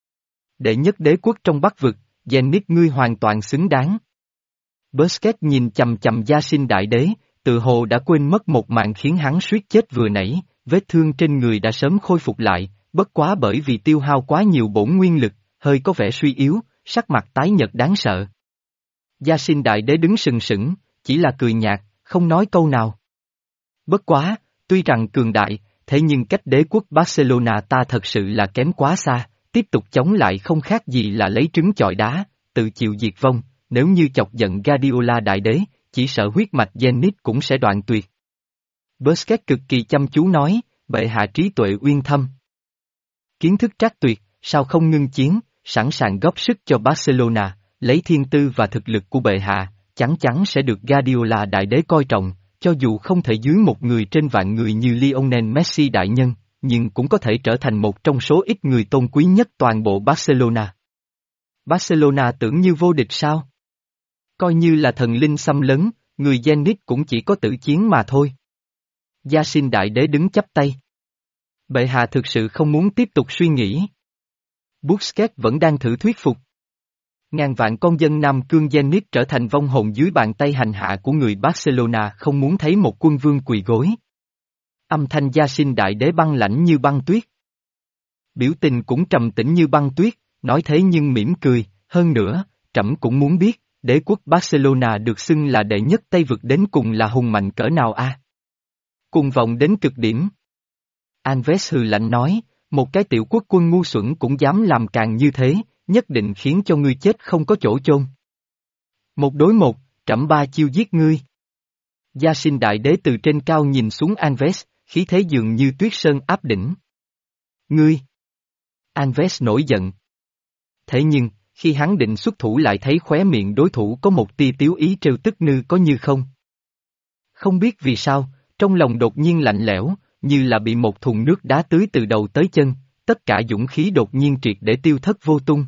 Đệ nhất đế quốc trong Bắc vực, Zenith ngươi hoàn toàn xứng đáng. Busquets nhìn chầm chầm Gia Sinh Đại Đế, tự hồ đã quên mất một mạng khiến hắn suýt chết vừa nãy, vết thương trên người đã sớm khôi phục lại, bất quá bởi vì tiêu hao quá nhiều bổn nguyên lực, hơi có vẻ suy yếu, sắc mặt tái nhợt đáng sợ. Gia Sinh Đại Đế đứng sừng sững, chỉ là cười nhạt, không nói câu nào. Bất quá, tuy rằng cường đại, thế nhưng cách đế quốc Barcelona ta thật sự là kém quá xa, tiếp tục chống lại không khác gì là lấy trứng chọi đá, tự chịu diệt vong, nếu như chọc giận Guardiola Đại Đế, chỉ sợ huyết mạch Zenith cũng sẽ đoạn tuyệt. Busquets cực kỳ chăm chú nói, bệ hạ trí tuệ uyên thâm. Kiến thức trác tuyệt, sao không ngưng chiến, sẵn sàng góp sức cho Barcelona, lấy thiên tư và thực lực của bệ hạ, chắc chắn sẽ được Guardiola Đại Đế coi trọng, cho dù không thể dưới một người trên vạn người như Lionel Messi đại nhân, nhưng cũng có thể trở thành một trong số ít người tôn quý nhất toàn bộ Barcelona. Barcelona tưởng như vô địch sao? Coi như là thần linh xâm lấn, người Zenith cũng chỉ có tử chiến mà thôi. Gia Sinh Đại Đế đứng chắp tay. Bệ hạ thực sự không muốn tiếp tục suy nghĩ. Busquets vẫn đang thử thuyết phục. Ngàn vạn con dân Nam Cương Zenith trở thành vong hồn dưới bàn tay hành hạ của người Barcelona không muốn thấy một quân vương quỳ gối. Âm thanh Gia Sinh Đại Đế băng lãnh như băng tuyết. Biểu tình cũng trầm tĩnh như băng tuyết, nói thế nhưng mỉm cười, hơn nữa, trẫm cũng muốn biết, đế quốc Barcelona được xưng là đệ nhất Tây vực đến cùng là hùng mạnh cỡ nào a? À? Cuồng vọng đến cực điểm. Alves hừ lạnh nói, Một cái tiểu quốc quân ngu xuẩn cũng dám làm càng như thế, nhất định khiến cho ngươi chết không có chỗ chôn. Một đối một, trẫm ba chiêu giết ngươi. Gia Sinh Đại Đế từ trên cao nhìn xuống Anves, khí thế dường như tuyết sơn áp đỉnh. Ngươi! Anves nổi giận. Thế nhưng, khi hắn định xuất thủ lại thấy khóe miệng đối thủ có một tia tiếu ý trêu tức nư có như không. Không biết vì sao, trong lòng đột nhiên lạnh lẽo, như là bị một thùng nước đá tưới từ đầu tới chân, tất cả dũng khí đột nhiên triệt để tiêu thất vô tung.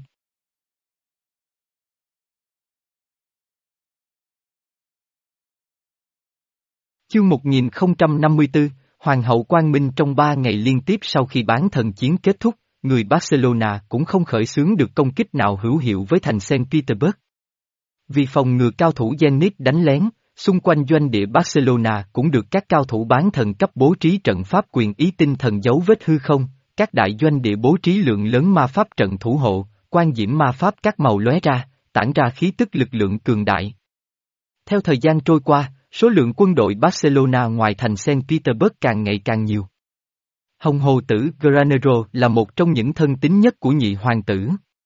Chương một nghìn không trăm năm mươi tư, Hoàng hậu Quang Minh trong ba ngày liên tiếp sau khi bán thần chiến kết thúc, người Barcelona cũng không khởi xướng được công kích nào hữu hiệu với thành Saint Petersburg. Vì phòng ngừa cao thủ Zenit đánh lén, xung quanh doanh địa Barcelona cũng được các cao thủ bán thần cấp bố trí trận pháp quyền ý tinh thần dấu vết hư không, các đại doanh địa bố trí lượng lớn ma pháp trận thủ hộ, quan diễm ma pháp các màu lóe ra, tản ra khí tức lực lượng cường đại. Theo thời gian trôi qua, số lượng quân đội Barcelona ngoài thành Saint Petersburg càng ngày càng nhiều. Hồng Hồ tử Granero là một trong những thân tín nhất của nhị hoàng tử.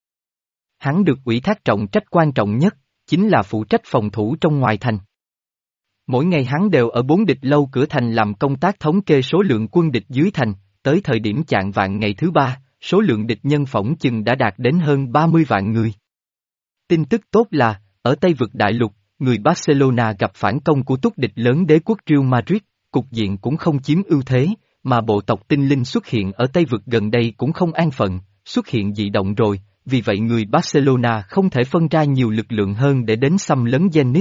Hắn được ủy thác trọng trách quan trọng nhất, chính là phụ trách phòng thủ trong ngoài thành. Mỗi ngày hắn đều ở bốn địch lâu cửa thành làm công tác thống kê số lượng quân địch dưới thành, tới thời điểm chạng vạng ngày thứ ba, số lượng địch nhân phỏng chừng đã đạt đến hơn ba mươi vạn người. Tin tức tốt là, ở Tây vực đại lục, người Barcelona gặp phản công của túc địch lớn đế quốc Real Madrid, cục diện cũng không chiếm ưu thế, mà bộ tộc tinh linh xuất hiện ở Tây vực gần đây cũng không an phận, xuất hiện dị động rồi, vì vậy người Barcelona không thể phân ra nhiều lực lượng hơn để đến xâm lấn Zenit.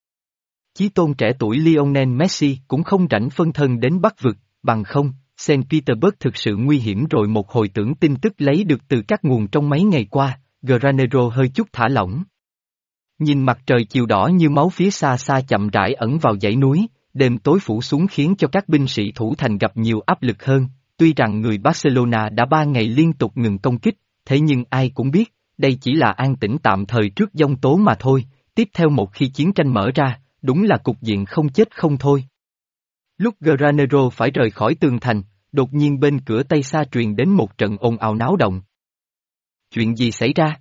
Chí tôn trẻ tuổi Lionel Messi cũng không rảnh phân thân đến Bắc vực, bằng không, Saint Petersburg thực sự nguy hiểm rồi. Một hồi tưởng tin tức lấy được từ các nguồn trong mấy ngày qua, Granero hơi chút thả lỏng. Nhìn mặt trời chiều đỏ như máu phía xa xa chậm rãi ẩn vào dãy núi, đêm tối phủ xuống khiến cho các binh sĩ thủ thành gặp nhiều áp lực hơn, tuy rằng người Barcelona đã ba ngày liên tục ngừng công kích, thế nhưng ai cũng biết, đây chỉ là an tĩnh tạm thời trước giông tố mà thôi, tiếp theo một khi chiến tranh mở ra, đúng là cục diện không chết không thôi. Lúc Granero phải rời khỏi tường thành, đột nhiên bên cửa Tây xa truyền đến một trận ồn ào náo động. Chuyện gì xảy ra?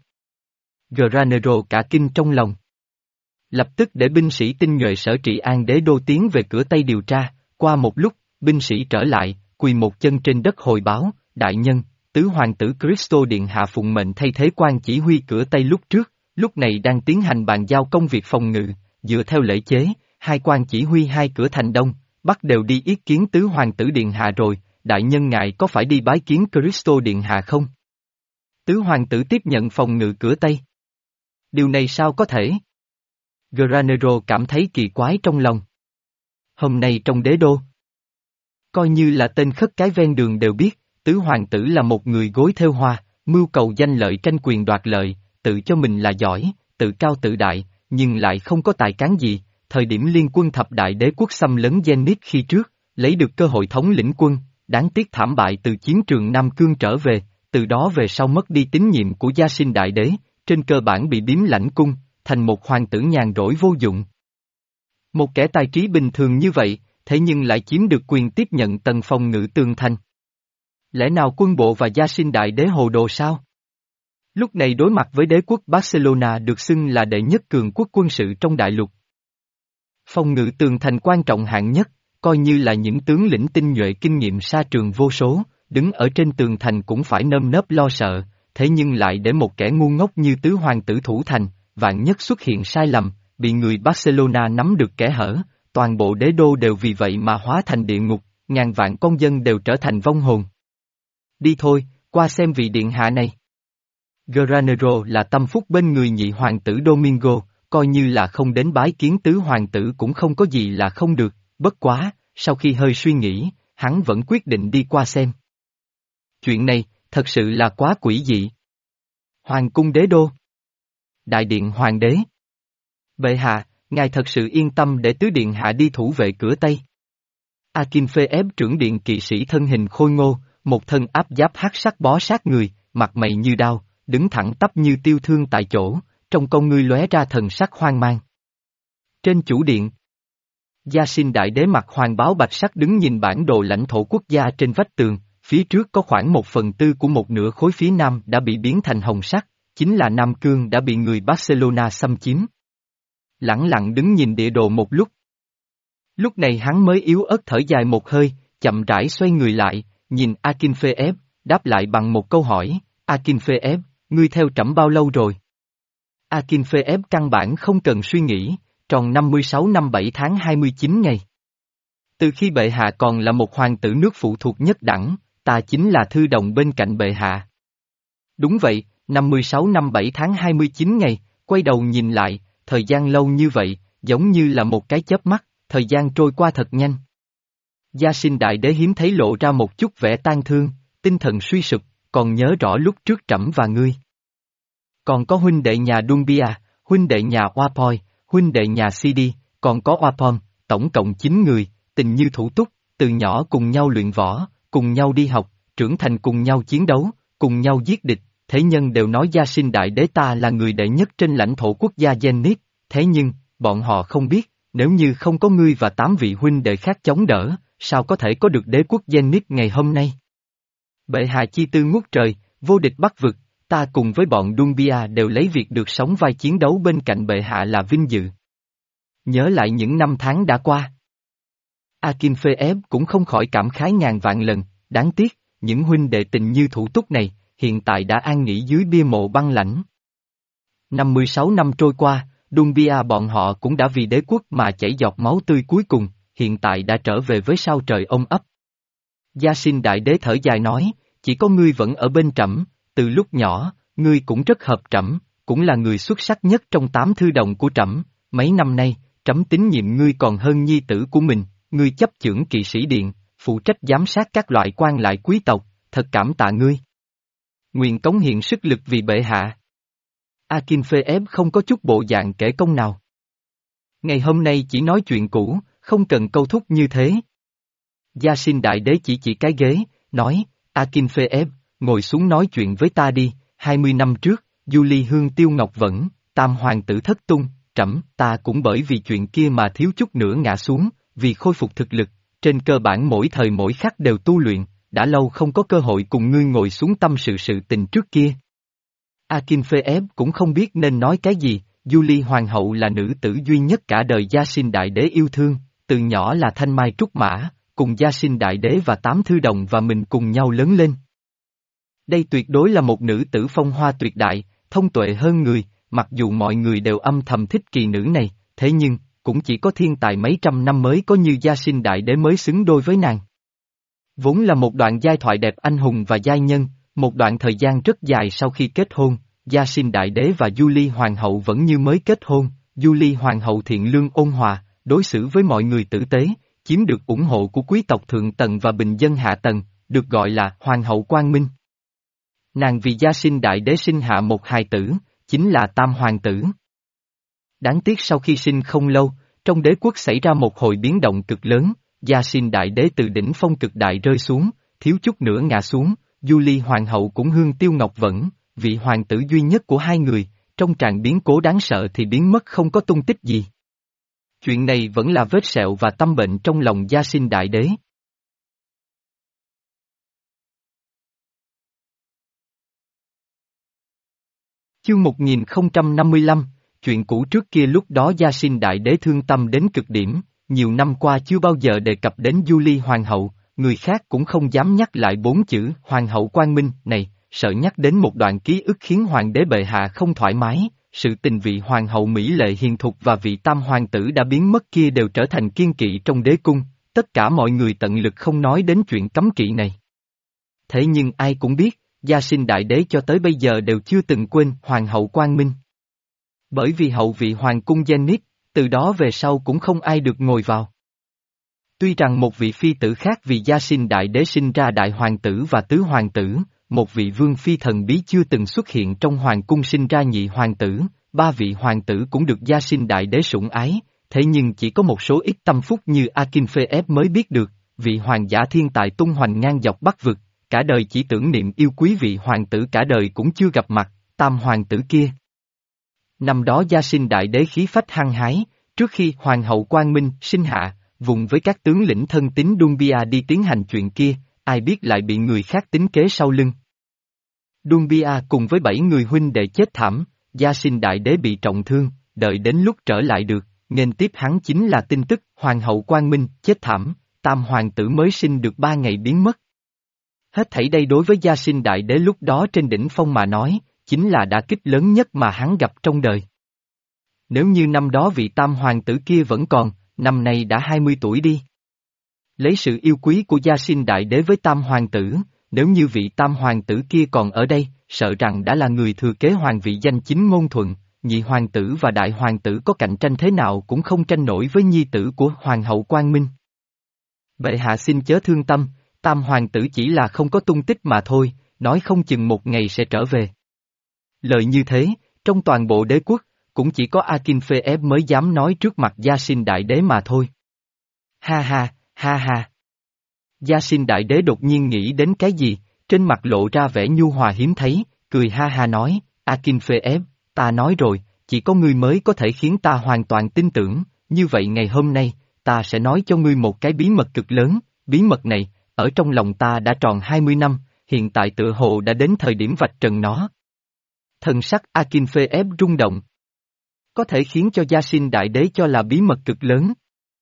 Granero cả kinh trong lòng. Lập tức để binh sĩ tinh nhuệ sở trị an đế đô tiến về cửa Tây điều tra, qua một lúc, binh sĩ trở lại, quỳ một chân trên đất hồi báo, đại nhân, tứ hoàng tử Cristo Điện Hạ phụng mệnh thay thế quan chỉ huy cửa Tây lúc trước, lúc này đang tiến hành bàn giao công việc phòng ngự, dựa theo lễ chế, hai quan chỉ huy hai cửa thành Đông, Bắc đều đi ý kiến tứ hoàng tử Điện Hạ rồi, đại nhân ngài có phải đi bái kiến Cristo Điện Hạ không? Tứ hoàng tử tiếp nhận phòng ngự cửa Tây. Điều này sao có thể? Granero cảm thấy kỳ quái trong lòng. Hôm nay trong đế đô, coi như là tên khất cái ven đường đều biết, tứ hoàng tử là một người gối thêu hoa, mưu cầu danh lợi tranh quyền đoạt lợi, tự cho mình là giỏi, tự cao tự đại, nhưng lại không có tài cán gì. Thời điểm liên quân thập đại đế quốc xâm lấn Zenit khi trước, lấy được cơ hội thống lĩnh quân, đáng tiếc thảm bại từ chiến trường Nam Cương trở về, từ đó về sau mất đi tín nhiệm của Gia Sinh Đại Đế, trên cơ bản bị biếm lãnh cung, thành một hoàng tử nhàn rỗi vô dụng. Một kẻ tài trí bình thường như vậy, thế nhưng lại chiếm được quyền tiếp nhận tầng phòng ngự tường thành. Lẽ nào quân bộ và Gia Sinh Đại Đế hồ đồ sao? Lúc này đối mặt với đế quốc Barcelona được xưng là đệ nhất cường quốc quân sự trong đại lục. Phòng ngự tường thành quan trọng hạng nhất, coi như là những tướng lĩnh tinh nhuệ kinh nghiệm sa trường vô số, đứng ở trên tường thành cũng phải nơm nớp lo sợ, thế nhưng lại để một kẻ ngu ngốc như tứ hoàng tử thủ thành, vạn nhất xuất hiện sai lầm, bị người Barcelona nắm được kẽ hở, toàn bộ đế đô đều vì vậy mà hóa thành địa ngục, ngàn vạn con dân đều trở thành vong hồn. Đi thôi, qua xem vị điện hạ này. Granero là tâm phúc bên người nhị hoàng tử Domingo, coi như là không đến bái kiến tứ hoàng tử cũng không có gì là không được, bất quá, sau khi hơi suy nghĩ, hắn vẫn quyết định đi qua xem. Chuyện này, thật sự là quá quỷ dị. Hoàng cung đế đô. Đại điện hoàng đế. Bệ hạ, ngài thật sự yên tâm để tứ điện hạ đi thủ vệ cửa Tây. Akinfe ép trưởng điện kỵ sĩ thân hình khôi ngô, một thân áp giáp hắc sắc bó sát người, mặt mày như đao, đứng thẳng tắp như tiêu thương tại chỗ, trong con ngươi lóe ra thần sắc hoang mang. Trên chủ điện, Gia Sinh Đại Đế mặt hoàng báo bạch sắc đứng nhìn bản đồ lãnh thổ quốc gia trên vách tường, phía trước có khoảng một phần tư của một nửa khối phía nam đã bị biến thành hồng sắc, chính là Nam Cương đã bị người Barcelona xâm chiếm. Lẳng lặng đứng nhìn địa đồ một lúc. Lúc này hắn mới yếu ớt thở dài một hơi, chậm rãi xoay người lại, nhìn Akinfeev, đáp lại bằng một câu hỏi, Akinfeev, ngươi theo trẫm bao lâu rồi? Akinfeev căn bản không cần suy nghĩ, tròn năm mươi sáu năm bảy tháng hai mươi chín ngày. Từ khi bệ hạ còn là một hoàng tử nước phụ thuộc nhất đẳng, ta chính là thư đồng bên cạnh bệ hạ. Đúng vậy, năm mươi sáu năm bảy tháng hai mươi chín ngày, quay đầu nhìn lại, thời gian lâu như vậy, giống như là một cái chớp mắt, thời gian trôi qua thật nhanh. Gia Sinh Đại Đế hiếm thấy lộ ra một chút vẻ tang thương, tinh thần suy sụp, còn nhớ rõ lúc trước trẫm và ngươi. Còn có huynh đệ nhà Dumbia, huynh đệ nhà Wapoi, huynh đệ nhà Sidi, còn có Wapom, tổng cộng chín người, tình như thủ túc, từ nhỏ cùng nhau luyện võ, cùng nhau đi học, trưởng thành cùng nhau chiến đấu, cùng nhau giết địch, thế nhân đều nói Gia Sinh Đại Đế ta là người đệ nhất trên lãnh thổ quốc gia Zenith, thế nhưng, bọn họ không biết, nếu như không có ngươi và tám vị huynh đệ khác chống đỡ, sao có thể có được đế quốc Zenith ngày hôm nay? Bệ hạ chi tư ngút trời, vô địch bắc vực, ta cùng với bọn Dumbia đều lấy việc được sống vai chiến đấu bên cạnh bệ hạ là vinh dự. Nhớ lại những năm tháng đã qua. Akinfeev cũng không khỏi cảm khái ngàn vạn lần, đáng tiếc, những huynh đệ tình như thủ túc này, hiện tại đã an nghỉ dưới bia mộ băng lãnh. năm mươi sáu năm trôi qua, Dumbia bọn họ cũng đã vì đế quốc mà chảy giọt máu tươi cuối cùng, hiện tại đã trở về với sao trời ôm ấp. Gia Sinh Đại Đế thở dài nói, chỉ có ngươi vẫn ở bên trẫm, từ lúc nhỏ, ngươi cũng rất hợp trẫm, cũng là người xuất sắc nhất trong tám thư đồng của trẫm, mấy năm nay, trẫm tín nhiệm ngươi còn hơn nhi tử của mình, ngươi chấp chưởng kỵ sĩ điện, phụ trách giám sát các loại quan lại quý tộc, thật cảm tạ ngươi. Nguyện cống hiến sức lực vì bệ hạ. Akinfeev không có chút bộ dạng kể công nào. Ngày hôm nay chỉ nói chuyện cũ, không cần câu thúc như thế. Gia Sinh Đại Đế chỉ chỉ cái ghế, nói, Akinfeev, ngồi xuống nói chuyện với ta đi, hai mươi năm trước, Du Ly Hương Tiêu Ngọc Vẫn, tam hoàng tử thất tung, trẫm, ta cũng bởi vì chuyện kia mà thiếu chút nữa ngã xuống, vì khôi phục thực lực, trên cơ bản mỗi thời mỗi khắc đều tu luyện, đã lâu không có cơ hội cùng ngươi ngồi xuống tâm sự sự tình trước kia. Akinfeev cũng không biết nên nói cái gì, Du Ly Hoàng hậu là nữ tử duy nhất cả đời Gia Sinh Đại Đế yêu thương, từ nhỏ là thanh mai trúc mã, cùng Gia Sinh Đại Đế và tám thư đồng và mình cùng nhau lớn lên. Đây tuyệt đối là một nữ tử phong hoa tuyệt đại, thông tuệ hơn người, mặc dù mọi người đều âm thầm thích kỳ nữ này, thế nhưng, cũng chỉ có thiên tài mấy trăm năm mới có như Gia Sinh Đại Đế mới xứng đôi với nàng. Vốn là một đoạn giai thoại đẹp anh hùng và giai nhân, một đoạn thời gian rất dài sau khi kết hôn, Gia Sinh Đại Đế và Du Ly Hoàng hậu vẫn như mới kết hôn, Du Ly Hoàng hậu thiện lương ôn hòa, đối xử với mọi người tử tế, chiếm được ủng hộ của quý tộc thượng tầng và bình dân hạ tầng, được gọi là Hoàng hậu Quang Minh. Nàng vì Gia Sinh Đại Đế sinh hạ một hài tử, chính là Tam Hoàng tử. Đáng tiếc sau khi sinh không lâu, trong đế quốc xảy ra một hồi biến động cực lớn, Gia Sinh Đại Đế từ đỉnh phong cực đại rơi xuống, thiếu chút nữa ngã xuống, Du Ly Hoàng hậu cũng Hương Tiêu Ngọc Vẫn, vị hoàng tử duy nhất của hai người, trong tràng biến cố đáng sợ thì biến mất không có tung tích gì. Chuyện này vẫn là vết sẹo và tâm bệnh trong lòng Gia Sinh Đại Đế. Chương một nghìn không trăm năm mươi lăm, chuyện cũ trước kia lúc đó Gia Sinh Đại Đế thương tâm đến cực điểm, nhiều năm qua chưa bao giờ đề cập đến Du Ly Hoàng hậu, người khác cũng không dám nhắc lại bốn chữ Hoàng hậu Quang Minh này, sợ nhắc đến một đoạn ký ức khiến Hoàng đế bệ hạ không thoải mái, sự tình vị Hoàng hậu Mỹ lệ hiền thục và vị tam hoàng tử đã biến mất kia đều trở thành kiên kỵ trong đế cung, tất cả mọi người tận lực không nói đến chuyện cấm kỵ này. Thế nhưng ai cũng biết, Gia Sinh Đại Đế cho tới bây giờ đều chưa từng quên Hoàng hậu Quang Minh. Bởi vì hậu vị Hoàng cung Zenith, từ đó về sau cũng không ai được ngồi vào. Tuy rằng một vị phi tử khác vì Gia Sinh Đại Đế sinh ra đại hoàng tử và tứ hoàng tử, một vị vương phi thần bí chưa từng xuất hiện trong hoàng cung sinh ra nhị hoàng tử, ba vị hoàng tử cũng được Gia Sinh Đại Đế sủng ái, thế nhưng chỉ có một số ít tâm phúc như Akinfeev mới biết được, vị hoàng giả thiên tài tung hoành ngang dọc Bắc vực, cả đời chỉ tưởng niệm yêu quý vị hoàng tử cả đời cũng chưa gặp mặt, tam hoàng tử kia. Năm đó Gia Sinh Đại Đế khí phách hăng hái, trước khi Hoàng hậu Quang Minh sinh hạ, vùng với các tướng lĩnh thân tín Dumbia đi tiến hành chuyện kia, ai biết lại bị người khác tính kế sau lưng. Dumbia cùng với bảy người huynh đệ chết thảm, Gia Sinh Đại Đế bị trọng thương, đợi đến lúc trở lại được, nên tiếp hắn chính là tin tức Hoàng hậu Quang Minh chết thảm, Tam hoàng tử mới sinh được ba ngày biến mất. Hết thảy đây đối với Gia Sinh Đại Đế lúc đó trên đỉnh phong mà nói, chính là đả kích lớn nhất mà hắn gặp trong đời. Nếu như năm đó vị Tam hoàng tử kia vẫn còn, năm nay đã hai mươi tuổi đi. Lấy sự yêu quý của Gia Sinh Đại Đế với Tam hoàng tử, nếu như vị Tam hoàng tử kia còn ở đây, sợ rằng đã là người thừa kế hoàng vị danh chính ngôn thuận, nhị hoàng tử và đại hoàng tử có cạnh tranh thế nào cũng không tranh nổi với nhi tử của Hoàng hậu Quang Minh. Bệ hạ xin chớ thương tâm, Tam hoàng tử chỉ là không có tung tích mà thôi, nói không chừng một ngày sẽ trở về. Lời như thế, trong toàn bộ đế quốc, cũng chỉ có Akinpheev mới dám nói trước mặt Gia Sinh Đại Đế mà thôi. Ha ha, ha ha. Gia Sinh Đại Đế đột nhiên nghĩ đến cái gì, trên mặt lộ ra vẻ nhu hòa hiếm thấy, cười ha ha nói, Akinpheev, ta nói rồi, chỉ có ngươi mới có thể khiến ta hoàn toàn tin tưởng, như vậy ngày hôm nay, ta sẽ nói cho ngươi một cái bí mật cực lớn, bí mật này, ở trong lòng ta đã tròn hai mươi năm, hiện tại tựa hồ đã đến thời điểm vạch trần nó. Thần sắc Akinpheev rung động. Có thể khiến cho Gia Sinh Đại Đế cho là bí mật cực lớn.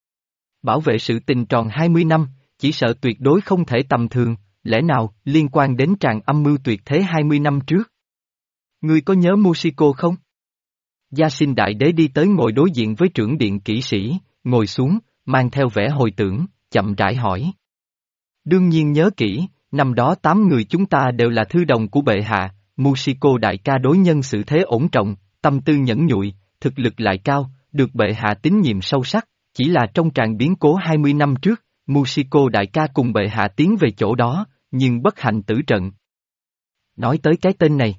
Bảo vệ sự tình tròn hai mươi năm, chỉ sợ tuyệt đối không thể tầm thường, lẽ nào liên quan đến tràng âm mưu tuyệt thế hai mươi năm trước. Ngươi có nhớ Mushiko không? Gia Sinh Đại Đế đi tới ngồi đối diện với trưởng điện kỹ sĩ, ngồi xuống, mang theo vẻ hồi tưởng, chậm rãi hỏi. Đương nhiên nhớ kỹ, năm đó tám người chúng ta đều là thư đồng của bệ hạ, Mushiko đại ca đối nhân xử thế ổn trọng, tâm tư nhẫn nhụi, thực lực lại cao, được bệ hạ tín nhiệm sâu sắc, chỉ là trong tràng biến cố hai mươi năm trước, Mushiko đại ca cùng bệ hạ tiến về chỗ đó, nhưng bất hạnh tử trận. Nói tới cái tên này.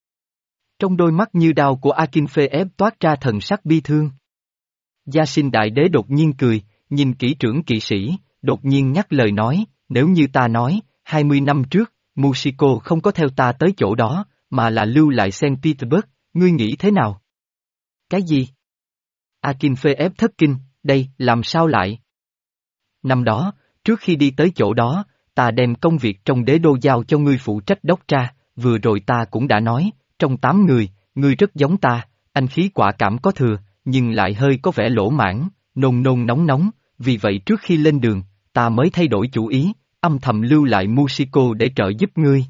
Trong đôi mắt như đao của Akinpheev toát ra thần sắc bi thương. Gia Sinh Đại Đế đột nhiên cười, nhìn kỹ trưởng kỵ sĩ, đột nhiên nhắc lời nói, nếu như ta nói, hai mươi năm trước, Mushiko không có theo ta tới chỗ đó, mà là lưu lại Saint Petersburg, ngươi nghĩ thế nào? Cái gì? Akinpheev thất kinh, đây, làm sao lại? Năm đó, trước khi đi tới chỗ đó, ta đem công việc trong đế đô giao cho ngươi phụ trách đốc tra, vừa rồi ta cũng đã nói, trong tám người, ngươi rất giống ta, anh khí quả cảm có thừa, nhưng lại hơi có vẻ lỗ mãn, nôn nôn nóng nóng, vì vậy trước khi lên đường, ta mới thay đổi chủ ý, âm thầm lưu lại Mushiko để trợ giúp ngươi.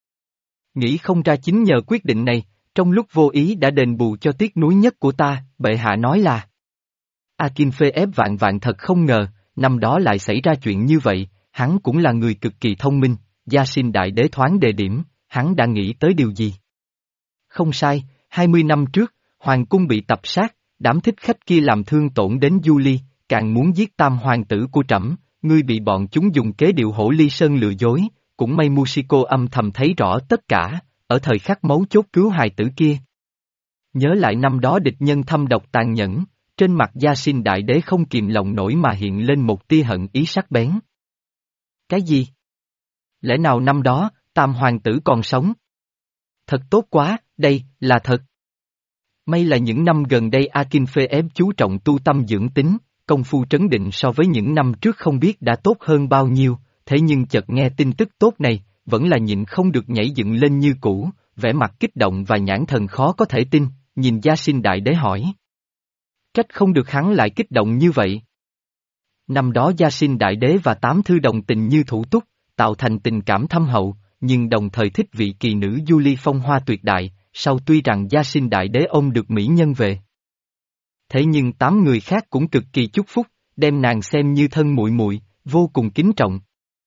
Nghĩ không ra chính nhờ quyết định này, trong lúc vô ý đã đền bù cho tiếc nuối nhất của ta, bệ hạ nói là. Akinpheev vạn vạn thật không ngờ, năm đó lại xảy ra chuyện như vậy, hắn cũng là người cực kỳ thông minh, Gia Sinh Đại Đế thoáng đề điểm, hắn đã nghĩ tới điều gì? Không sai, hai mươi năm trước, Hoàng cung bị tập sát, đám thích khách kia làm thương tổn đến Julie, càng muốn giết tam hoàng tử của trẫm, ngươi bị bọn chúng dùng kế điệu hổ ly sơn lừa dối, cũng may Mushiko âm thầm thấy rõ tất cả, ở thời khắc mấu chốt cứu hài tử kia. Nhớ lại năm đó địch nhân thâm độc tàn nhẫn, trên mặt Gia Sinh Đại Đế không kìm lòng nổi mà hiện lên một tia hận ý sắc bén. Cái gì? Lẽ nào năm đó, tam hoàng tử còn sống? Thật tốt quá, đây, là thật. May là những năm gần đây Akinpheev chú trọng tu tâm dưỡng tính, công phu trấn định so với những năm trước không biết đã tốt hơn bao nhiêu, thế nhưng chợt nghe tin tức tốt này, vẫn là nhịn không được nhảy dựng lên như cũ, vẻ mặt kích động và nhãn thần khó có thể tin, nhìn Gia Sinh Đại Đế hỏi. Trách không được hắn lại kích động như vậy. Năm đó Gia Sinh Đại Đế và tám thư đồng tình như thủ túc, tạo thành tình cảm thâm hậu, nhưng đồng thời thích vị kỳ nữ Julie phong hoa tuyệt đại, sau tuy rằng Gia Sinh Đại Đế ôm được mỹ nhân về. Thế nhưng tám người khác cũng cực kỳ chúc phúc, đem nàng xem như thân muội muội, vô cùng kính trọng.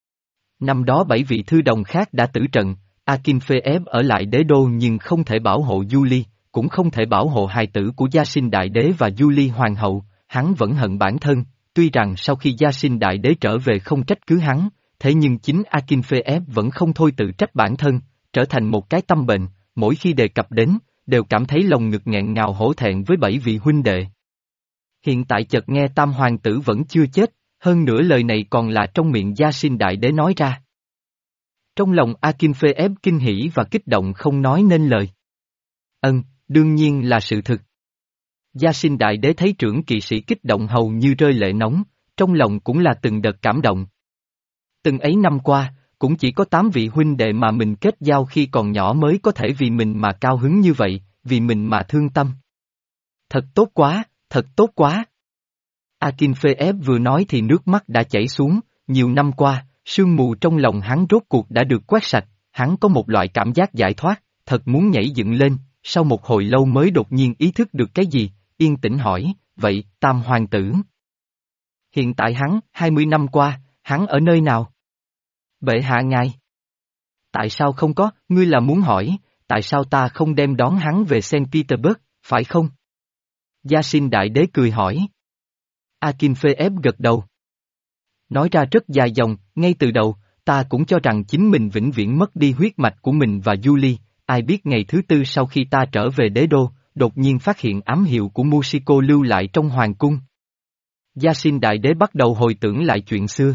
Năm đó bảy vị thư đồng khác đã tử trận, Akinpheev ở lại đế đô nhưng không thể bảo hộ Julie, cũng không thể bảo hộ hài tử của Gia Sinh Đại Đế và Julie hoàng hậu, hắn vẫn hận bản thân, tuy rằng sau khi Gia Sinh Đại Đế trở về không trách cứ hắn, thế nhưng chính Akinpheev vẫn không thôi tự trách bản thân, trở thành một cái tâm bệnh, mỗi khi đề cập đến, đều cảm thấy lòng ngực nghẹn ngào hổ thẹn với bảy vị huynh đệ. Hiện tại chợt nghe tam hoàng tử vẫn chưa chết, hơn nữa lời này còn là trong miệng Gia Sinh Đại Đế nói ra. Trong lòng Akinpheev kinh hỉ và kích động không nói nên lời. Ân, đương nhiên là sự thực. Gia Sinh Đại Đế thấy trưởng kỵ sĩ kích động hầu như rơi lệ nóng, trong lòng cũng là từng đợt cảm động. Từng ấy năm qua, cũng chỉ có tám vị huynh đệ mà mình kết giao khi còn nhỏ mới có thể vì mình mà cao hứng như vậy, vì mình mà thương tâm. Thật tốt quá, thật tốt quá. Akinfeev vừa nói thì nước mắt đã chảy xuống, nhiều năm qua, sương mù trong lòng hắn rốt cuộc đã được quét sạch, hắn có một loại cảm giác giải thoát, thật muốn nhảy dựng lên, sau một hồi lâu mới đột nhiên ý thức được cái gì, yên tĩnh hỏi, vậy, Tam Hoàng tử? Hiện tại hắn, hai mươi năm qua, hắn ở nơi nào? Bệ hạ ngài. Tại sao không có, ngươi là muốn hỏi, tại sao ta không đem đón hắn về Saint Petersburg, phải không? Gia Sinh Đại Đế cười hỏi. Akinfeev gật đầu. Nói ra rất dài dòng, ngay từ đầu, ta cũng cho rằng chính mình vĩnh viễn mất đi huyết mạch của mình và Julie, ai biết ngày thứ tư sau khi ta trở về đế đô, đột nhiên phát hiện ám hiệu của Musiko lưu lại trong hoàng cung. Gia Sinh Đại Đế bắt đầu hồi tưởng lại chuyện xưa.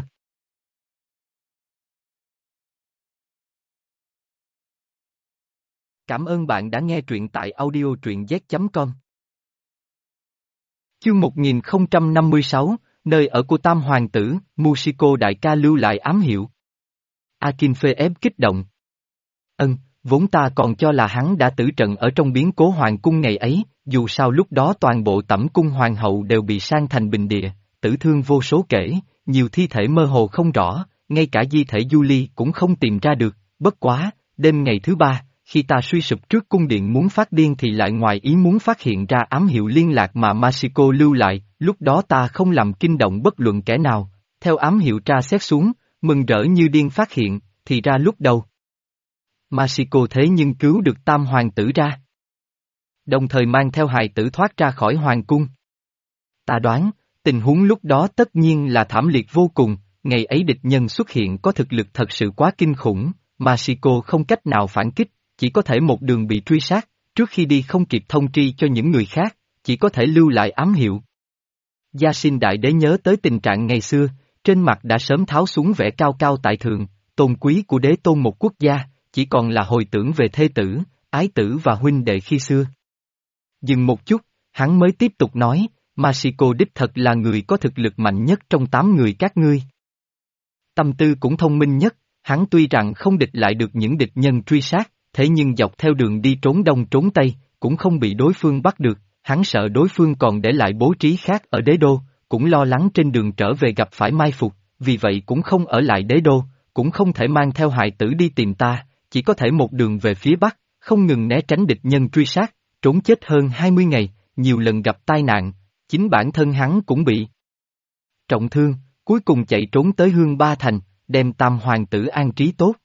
Cảm ơn bạn đã nghe truyện tại audio truyện z chấm com. Chương một nghìn không trăm năm mươi sáu, nơi ở của Tam Hoàng tử, Musiko đại ca lưu lại ám hiệu. Akinfeev kích động. Ân, vốn ta còn cho là hắn đã tử trận ở trong biến cố hoàng cung ngày ấy, dù sao lúc đó toàn bộ tẩm cung hoàng hậu đều bị san thành bình địa, tử thương vô số kể, nhiều thi thể mơ hồ không rõ, ngay cả di thể Julie cũng không tìm ra được, bất quá, đêm ngày thứ ba, khi ta suy sụp trước cung điện muốn phát điên thì lại ngoài ý muốn phát hiện ra ám hiệu liên lạc mà Masiko lưu lại, lúc đó ta không làm kinh động bất luận kẻ nào, theo ám hiệu tra xét xuống, mừng rỡ như điên phát hiện, thì ra lúc đầu. Masiko thế nhưng cứu được Tam Hoàng tử ra. Đồng thời mang theo hài tử thoát ra khỏi hoàng cung. Ta đoán, tình huống lúc đó tất nhiên là thảm liệt vô cùng, ngày ấy địch nhân xuất hiện có thực lực thật sự quá kinh khủng, Masiko không cách nào phản kích, chỉ có thể một đường bị truy sát, trước khi đi không kịp thông tri cho những người khác, chỉ có thể lưu lại ám hiệu. Gia Sinh Đại Đế nhớ tới tình trạng ngày xưa, trên mặt đã sớm tháo xuống vẻ cao cao tại thượng, tôn quý của đế tôn một quốc gia, chỉ còn là hồi tưởng về thê tử, ái tử và huynh đệ khi xưa. Dừng một chút, hắn mới tiếp tục nói, Masiko đích thật là người có thực lực mạnh nhất trong tám người các ngươi. Tâm tư cũng thông minh nhất, hắn tuy rằng không địch lại được những địch nhân truy sát, thế nhưng dọc theo đường đi trốn đông trốn tây, cũng không bị đối phương bắt được, hắn sợ đối phương còn để lại bố trí khác ở đế đô, cũng lo lắng trên đường trở về gặp phải mai phục, vì vậy cũng không ở lại đế đô, cũng không thể mang theo hài tử đi tìm ta, chỉ có thể một đường về phía bắc, không ngừng né tránh địch nhân truy sát, trốn chết hơn hai mươi ngày, nhiều lần gặp tai nạn, chính bản thân hắn cũng bị trọng thương, cuối cùng chạy trốn tới Hương Ba Thành, đem Tam Hoàng tử an trí tốt.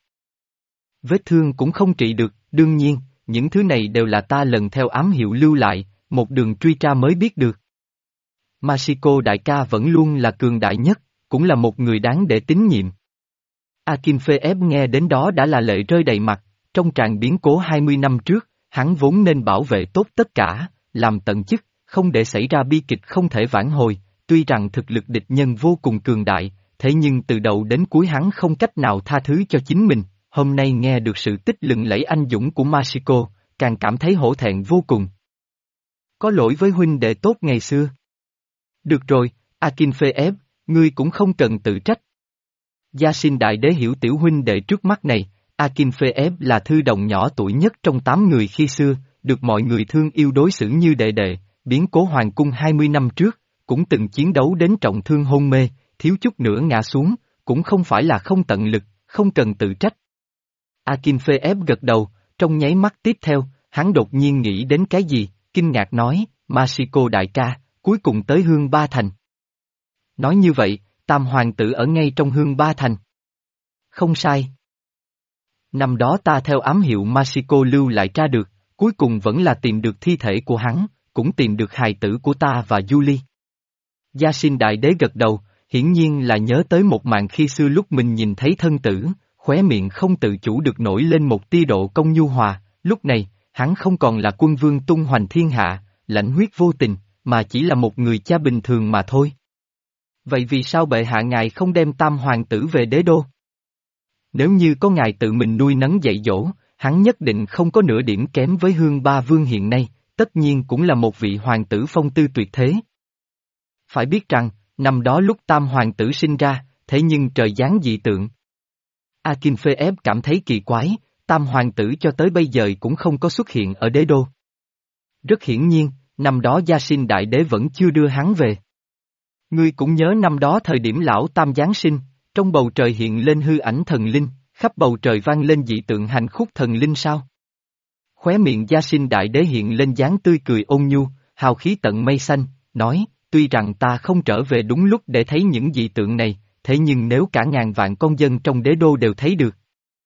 Vết thương cũng không trị được, đương nhiên, những thứ này đều là ta lần theo ám hiệu lưu lại, một đường truy tra mới biết được. Masiko đại ca vẫn luôn là cường đại nhất, cũng là một người đáng để tín nhiệm. Akinfeev nghe đến đó đã là lệ rơi đầy mặt, trong tràng biến cố hai mươi năm trước, hắn vốn nên bảo vệ tốt tất cả, làm tận chức, không để xảy ra bi kịch không thể vãn hồi, tuy rằng thực lực địch nhân vô cùng cường đại, thế nhưng từ đầu đến cuối hắn không cách nào tha thứ cho chính mình, hôm nay nghe được sự tích lừng lẫy anh dũng của Masiko, càng cảm thấy hổ thẹn vô cùng. Có lỗi với huynh đệ tốt ngày xưa. Được rồi, Akinfeev, ngươi cũng không cần tự trách. Gia Sinh Đại Đế hiểu tiểu huynh đệ trước mắt này, Akinfeev là thư đồng nhỏ tuổi nhất trong tám người khi xưa, được mọi người thương yêu đối xử như đệ đệ, biến cố hoàng cung hai mươi năm trước, cũng từng chiến đấu đến trọng thương hôn mê, thiếu chút nữa ngã xuống, cũng không phải là không tận lực, không cần tự trách. Akinfeev gật đầu, trong nháy mắt tiếp theo, hắn đột nhiên nghĩ đến cái gì, kinh ngạc nói, Masiko đại ca, cuối cùng tới Hương Ba Thành. Nói như vậy, Tam Hoàng tử ở ngay trong Hương Ba Thành. Không sai. Năm đó ta theo ám hiệu Masiko lưu lại tra được, cuối cùng vẫn là tìm được thi thể của hắn, cũng tìm được hài tử của ta và Julie. Gia Sinh Đại Đế gật đầu, hiển nhiên là nhớ tới một màn khi xưa lúc mình nhìn thấy thân tử, khóe miệng không tự chủ được nổi lên một tia độ công nhu hòa, lúc này, hắn không còn là quân vương tung hoành thiên hạ, lãnh huyết vô tình, mà chỉ là một người cha bình thường mà thôi. Vậy vì sao bệ hạ ngài không đem Tam Hoàng tử về đế đô? Nếu như có ngài tự mình nuôi nấng dạy dỗ, hắn nhất định không có nửa điểm kém với Hương Ba Vương hiện nay, tất nhiên cũng là một vị hoàng tử phong tư tuyệt thế. Phải biết rằng, năm đó lúc Tam Hoàng tử sinh ra, thế nhưng trời giáng dị tượng. Akinfeev cảm thấy kỳ quái, tam hoàng tử cho tới bây giờ cũng không có xuất hiện ở đế đô. Rất hiển nhiên, năm đó Gia Sinh Đại Đế vẫn chưa đưa hắn về. Ngươi cũng nhớ năm đó thời điểm lão tam giáng sinh, trong bầu trời hiện lên hư ảnh thần linh, khắp bầu trời vang lên dị tượng hành khúc thần linh sao? Khóe miệng Gia Sinh Đại Đế hiện lên dáng tươi cười ôn nhu, hào khí tận mây xanh, nói, tuy rằng ta không trở về đúng lúc để thấy những dị tượng này, thế nhưng nếu cả ngàn vạn con dân trong đế đô đều thấy được.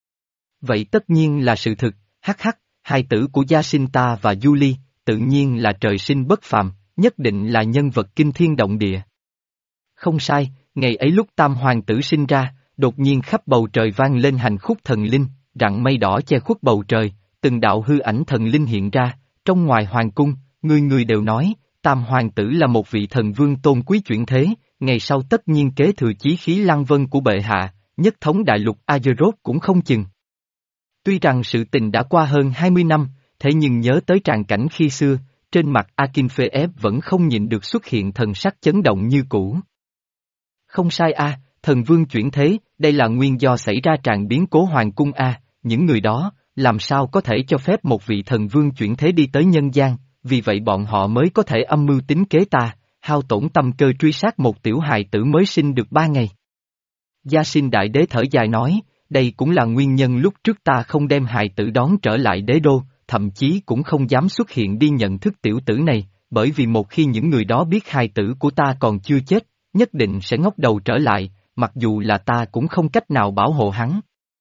Vậy tất nhiên là sự thực, hắc hắc, hai tử của Gia Sinh ta và Julie, tự nhiên là trời sinh bất phàm, nhất định là nhân vật kinh thiên động địa. Không sai, ngày ấy lúc tam hoàng tử sinh ra, đột nhiên khắp bầu trời vang lên hành khúc thần linh, rặng mây đỏ che khuất bầu trời, từng đạo hư ảnh thần linh hiện ra, trong ngoài hoàng cung, người người đều nói, tam hoàng tử là một vị thần vương tôn quý chuyển thế, ngày sau tất nhiên kế thừa chí khí lăng vân của bệ hạ, nhất thống đại lục Azeroth cũng không chừng. Tuy rằng sự tình đã qua hơn hai mươi năm, thế nhưng nhớ tới tràng cảnh khi xưa, trên mặt Akinfeev vẫn không nhịn được xuất hiện thần sắc chấn động như cũ. Không sai a, thần vương chuyển thế, đây là nguyên do xảy ra tràng biến cố hoàng cung a, những người đó, làm sao có thể cho phép một vị thần vương chuyển thế đi tới nhân gian, vì vậy bọn họ mới có thể âm mưu tính kế ta, hao tổn tâm cơ truy sát một tiểu hài tử mới sinh được ba ngày. Gia Sinh Đại Đế thở dài nói, đây cũng là nguyên nhân lúc trước ta không đem hài tử đón trở lại đế đô, thậm chí cũng không dám xuất hiện đi nhận thức tiểu tử này, bởi vì một khi những người đó biết hài tử của ta còn chưa chết, nhất định sẽ ngóc đầu trở lại, mặc dù là ta cũng không cách nào bảo hộ hắn.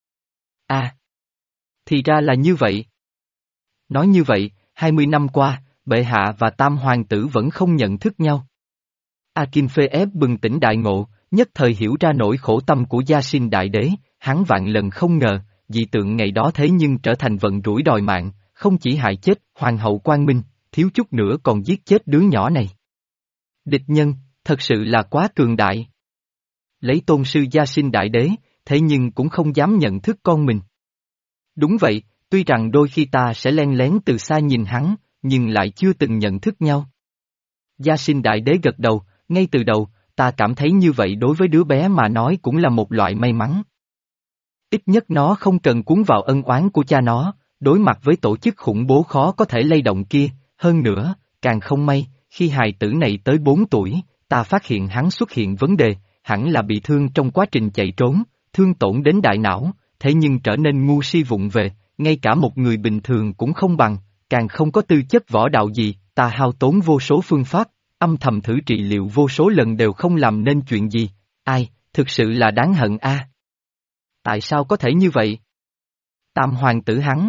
À, thì ra là như vậy. Nói như vậy, hai mươi năm qua, bệ hạ và tam hoàng tử vẫn không nhận thức nhau. Akinfeev bừng tỉnh đại ngộ, nhất thời hiểu ra nỗi khổ tâm của Gia Sinh Đại Đế, hắn vạn lần không ngờ, dị tượng ngày đó thế nhưng trở thành vận rủi đòi mạng, không chỉ hại chết hoàng hậu Quang Minh, thiếu chút nữa còn giết chết đứa nhỏ này. Địch nhân, thật sự là quá cường đại. Lấy tôn sư Gia Sinh Đại Đế, thế nhưng cũng không dám nhận thức con mình. Đúng vậy, tuy rằng đôi khi ta sẽ len lén từ xa nhìn hắn, nhưng lại chưa từng nhận thức nhau. Gia Sinh Đại Đế gật đầu, ngay từ đầu, ta cảm thấy như vậy đối với đứa bé mà nói cũng là một loại may mắn. Ít nhất nó không cần cuốn vào ân oán của cha nó, đối mặt với tổ chức khủng bố khó có thể lay động kia, hơn nữa, càng không may, khi hài tử này tới bốn tuổi, ta phát hiện hắn xuất hiện vấn đề, hẳn là bị thương trong quá trình chạy trốn, thương tổn đến đại não, thế nhưng trở nên ngu si vụng về, ngay cả một người bình thường cũng không bằng, càng không có tư chất võ đạo gì, ta hao tốn vô số phương pháp, âm thầm thử trị liệu vô số lần đều không làm nên chuyện gì, ai, thực sự là đáng hận a. Tại sao có thể như vậy? Tam hoàng tử hắn.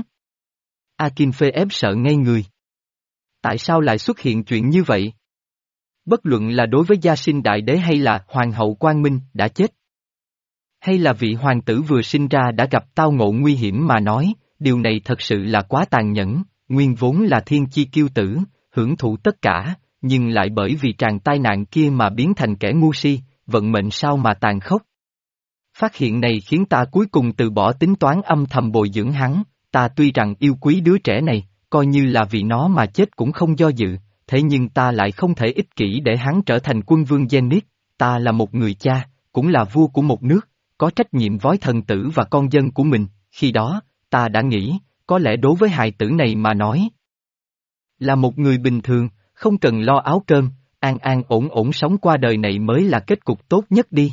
Akinfeev sợ ngây người. Tại sao lại xuất hiện chuyện như vậy? Bất luận là đối với Gia Sinh Đại Đế hay là hoàng hậu Quang Minh đã chết. Hay là vị hoàng tử vừa sinh ra đã gặp tao ngộ nguy hiểm mà nói, điều này thật sự là quá tàn nhẫn, nguyên vốn là thiên chi kiêu tử, hưởng thụ tất cả, nhưng lại bởi vì tràng tai nạn kia mà biến thành kẻ ngu si, vận mệnh sao mà tàn khốc. Phát hiện này khiến ta cuối cùng từ bỏ tính toán âm thầm bồi dưỡng hắn, ta tuy rằng yêu quý đứa trẻ này, coi như là vì nó mà chết cũng không do dự, thế nhưng ta lại không thể ích kỷ để hắn trở thành quân vương Zenith, ta là một người cha, cũng là vua của một nước, có trách nhiệm với thần tử và con dân của mình, khi đó, ta đã nghĩ, có lẽ đối với hài tử này mà nói. Là một người bình thường, không cần lo áo cơm, an an ổn ổn sống qua đời này mới là kết cục tốt nhất đi.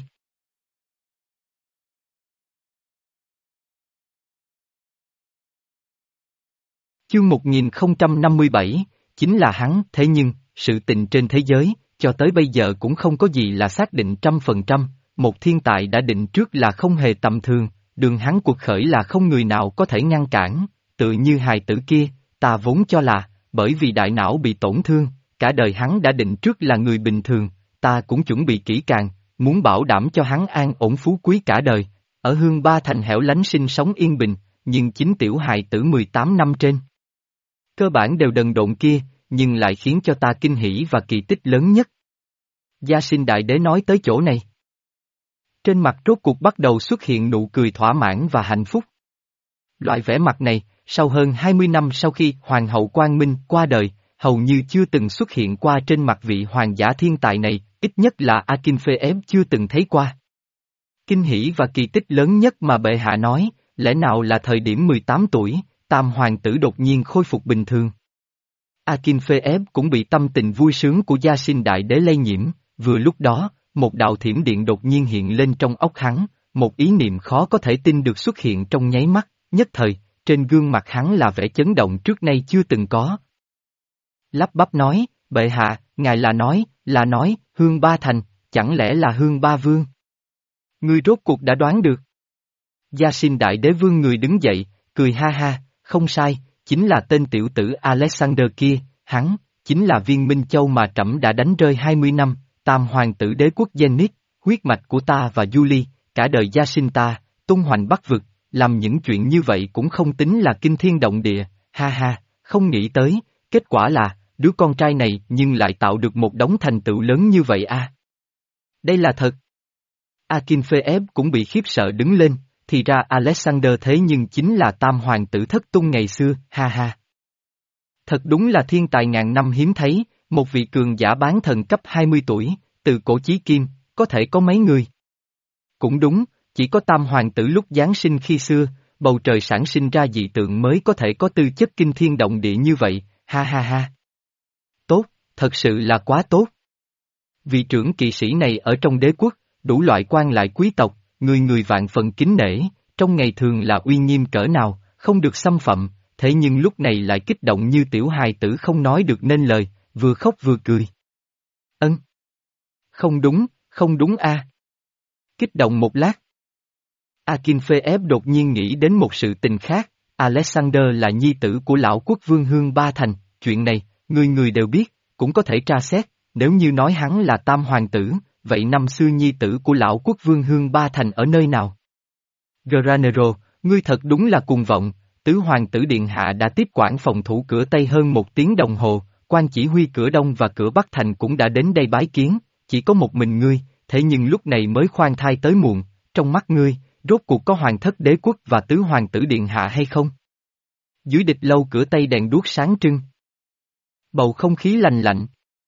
Chương một nghìn không trăm năm mươi bảy, chính là hắn, thế nhưng, sự tình trên thế giới, cho tới bây giờ cũng không có gì là xác định trăm phần trăm, một thiên tài đã định trước là không hề tầm thường, đường hắn cuộc khởi là không người nào có thể ngăn cản, tự như hài tử kia, ta vốn cho là, bởi vì đại não bị tổn thương, cả đời hắn đã định trước là người bình thường, ta cũng chuẩn bị kỹ càng, muốn bảo đảm cho hắn an ổn phú quý cả đời, ở Hương Ba Thành hẻo lánh sinh sống yên bình, nhưng chính tiểu hài tử mười tám năm trên. Cơ bản đều đần độn kia, nhưng lại khiến cho ta kinh hỉ và kỳ tích lớn nhất. Gia Sinh Đại Đế nói tới chỗ này. Trên mặt rốt cuộc bắt đầu xuất hiện nụ cười thỏa mãn và hạnh phúc. Loại vẻ mặt này, sau hơn hai mươi năm sau khi Hoàng hậu Quang Minh qua đời, hầu như chưa từng xuất hiện qua trên mặt vị hoàng giả thiên tài này, ít nhất là Akinfeev chưa từng thấy qua. Kinh hỉ và kỳ tích lớn nhất mà bệ hạ nói, lẽ nào là thời điểm mười tám tuổi, tam hoàng tử đột nhiên khôi phục bình thường. Akinfeev cũng bị tâm tình vui sướng của gia sinh đại đế lây nhiễm, vừa lúc đó, một đạo thiểm điện đột nhiên hiện lên trong óc hắn, một ý niệm khó có thể tin được xuất hiện trong nháy mắt, nhất thời, trên gương mặt hắn là vẻ chấn động trước nay chưa từng có. Lắp bắp nói, bệ hạ, ngài là nói, là nói, Hương Ba Thành, chẳng lẽ là Hương Ba Vương? Ngươi rốt cuộc đã đoán được. Gia sinh đại đế vương người đứng dậy, cười ha ha, không sai, chính là tên tiểu tử Alexander kia, hắn, chính là viên Minh Châu mà trẫm đã đánh rơi hai mươi năm, tam hoàng tử đế quốc Zenith, huyết mạch của ta và Julie, cả đời gia sinh ta, tung hoành bắc vực, làm những chuyện như vậy cũng không tính là kinh thiên động địa, ha ha, không nghĩ tới, kết quả là, đứa con trai này nhưng lại tạo được một đống thành tựu lớn như vậy à. Đây là thật. Akinfeev cũng bị khiếp sợ đứng lên, thì ra Alexander thế nhưng chính là tam hoàng tử thất tung ngày xưa, ha ha. Thật đúng là thiên tài ngàn năm hiếm thấy, một vị cường giả bán thần cấp hai mươi tuổi, từ cổ chí kim, có thể có mấy người. Cũng đúng, chỉ có tam hoàng tử lúc Giáng sinh khi xưa, bầu trời sản sinh ra dị tượng mới có thể có tư chất kinh thiên động địa như vậy, ha ha ha. Tốt, thật sự là quá tốt. Vị trưởng kỵ sĩ này ở trong đế quốc, đủ loại quan lại quý tộc, người người vạn phần kính nể, trong ngày thường là uy nghiêm cỡ nào, không được xâm phạm, thế nhưng lúc này lại kích động như tiểu hài tử không nói được nên lời, vừa khóc vừa cười. Ân. Không đúng, không đúng a. Kích động một lát. Akinfeev đột nhiên nghĩ đến một sự tình khác, Alexander là nhi tử của lão quốc vương Hương Ba Thành, chuyện này, người người đều biết, cũng có thể tra xét, nếu như nói hắn là tam hoàng tử, vậy năm xưa nhi tử của lão quốc vương Hương Ba Thành ở nơi nào? Granero, ngươi thật đúng là cuồng vọng, tứ hoàng tử điện hạ đã tiếp quản phòng thủ cửa Tây hơn một tiếng đồng hồ, quan chỉ huy cửa Đông và cửa Bắc Thành cũng đã đến đây bái kiến, chỉ có một mình ngươi, thế nhưng lúc này mới khoan thai tới muộn, trong mắt ngươi, rốt cuộc có hoàng thất đế quốc và tứ hoàng tử điện hạ hay không? Dưới địch lâu cửa Tây đèn đuốc sáng trưng. Bầu không khí lành lạnh.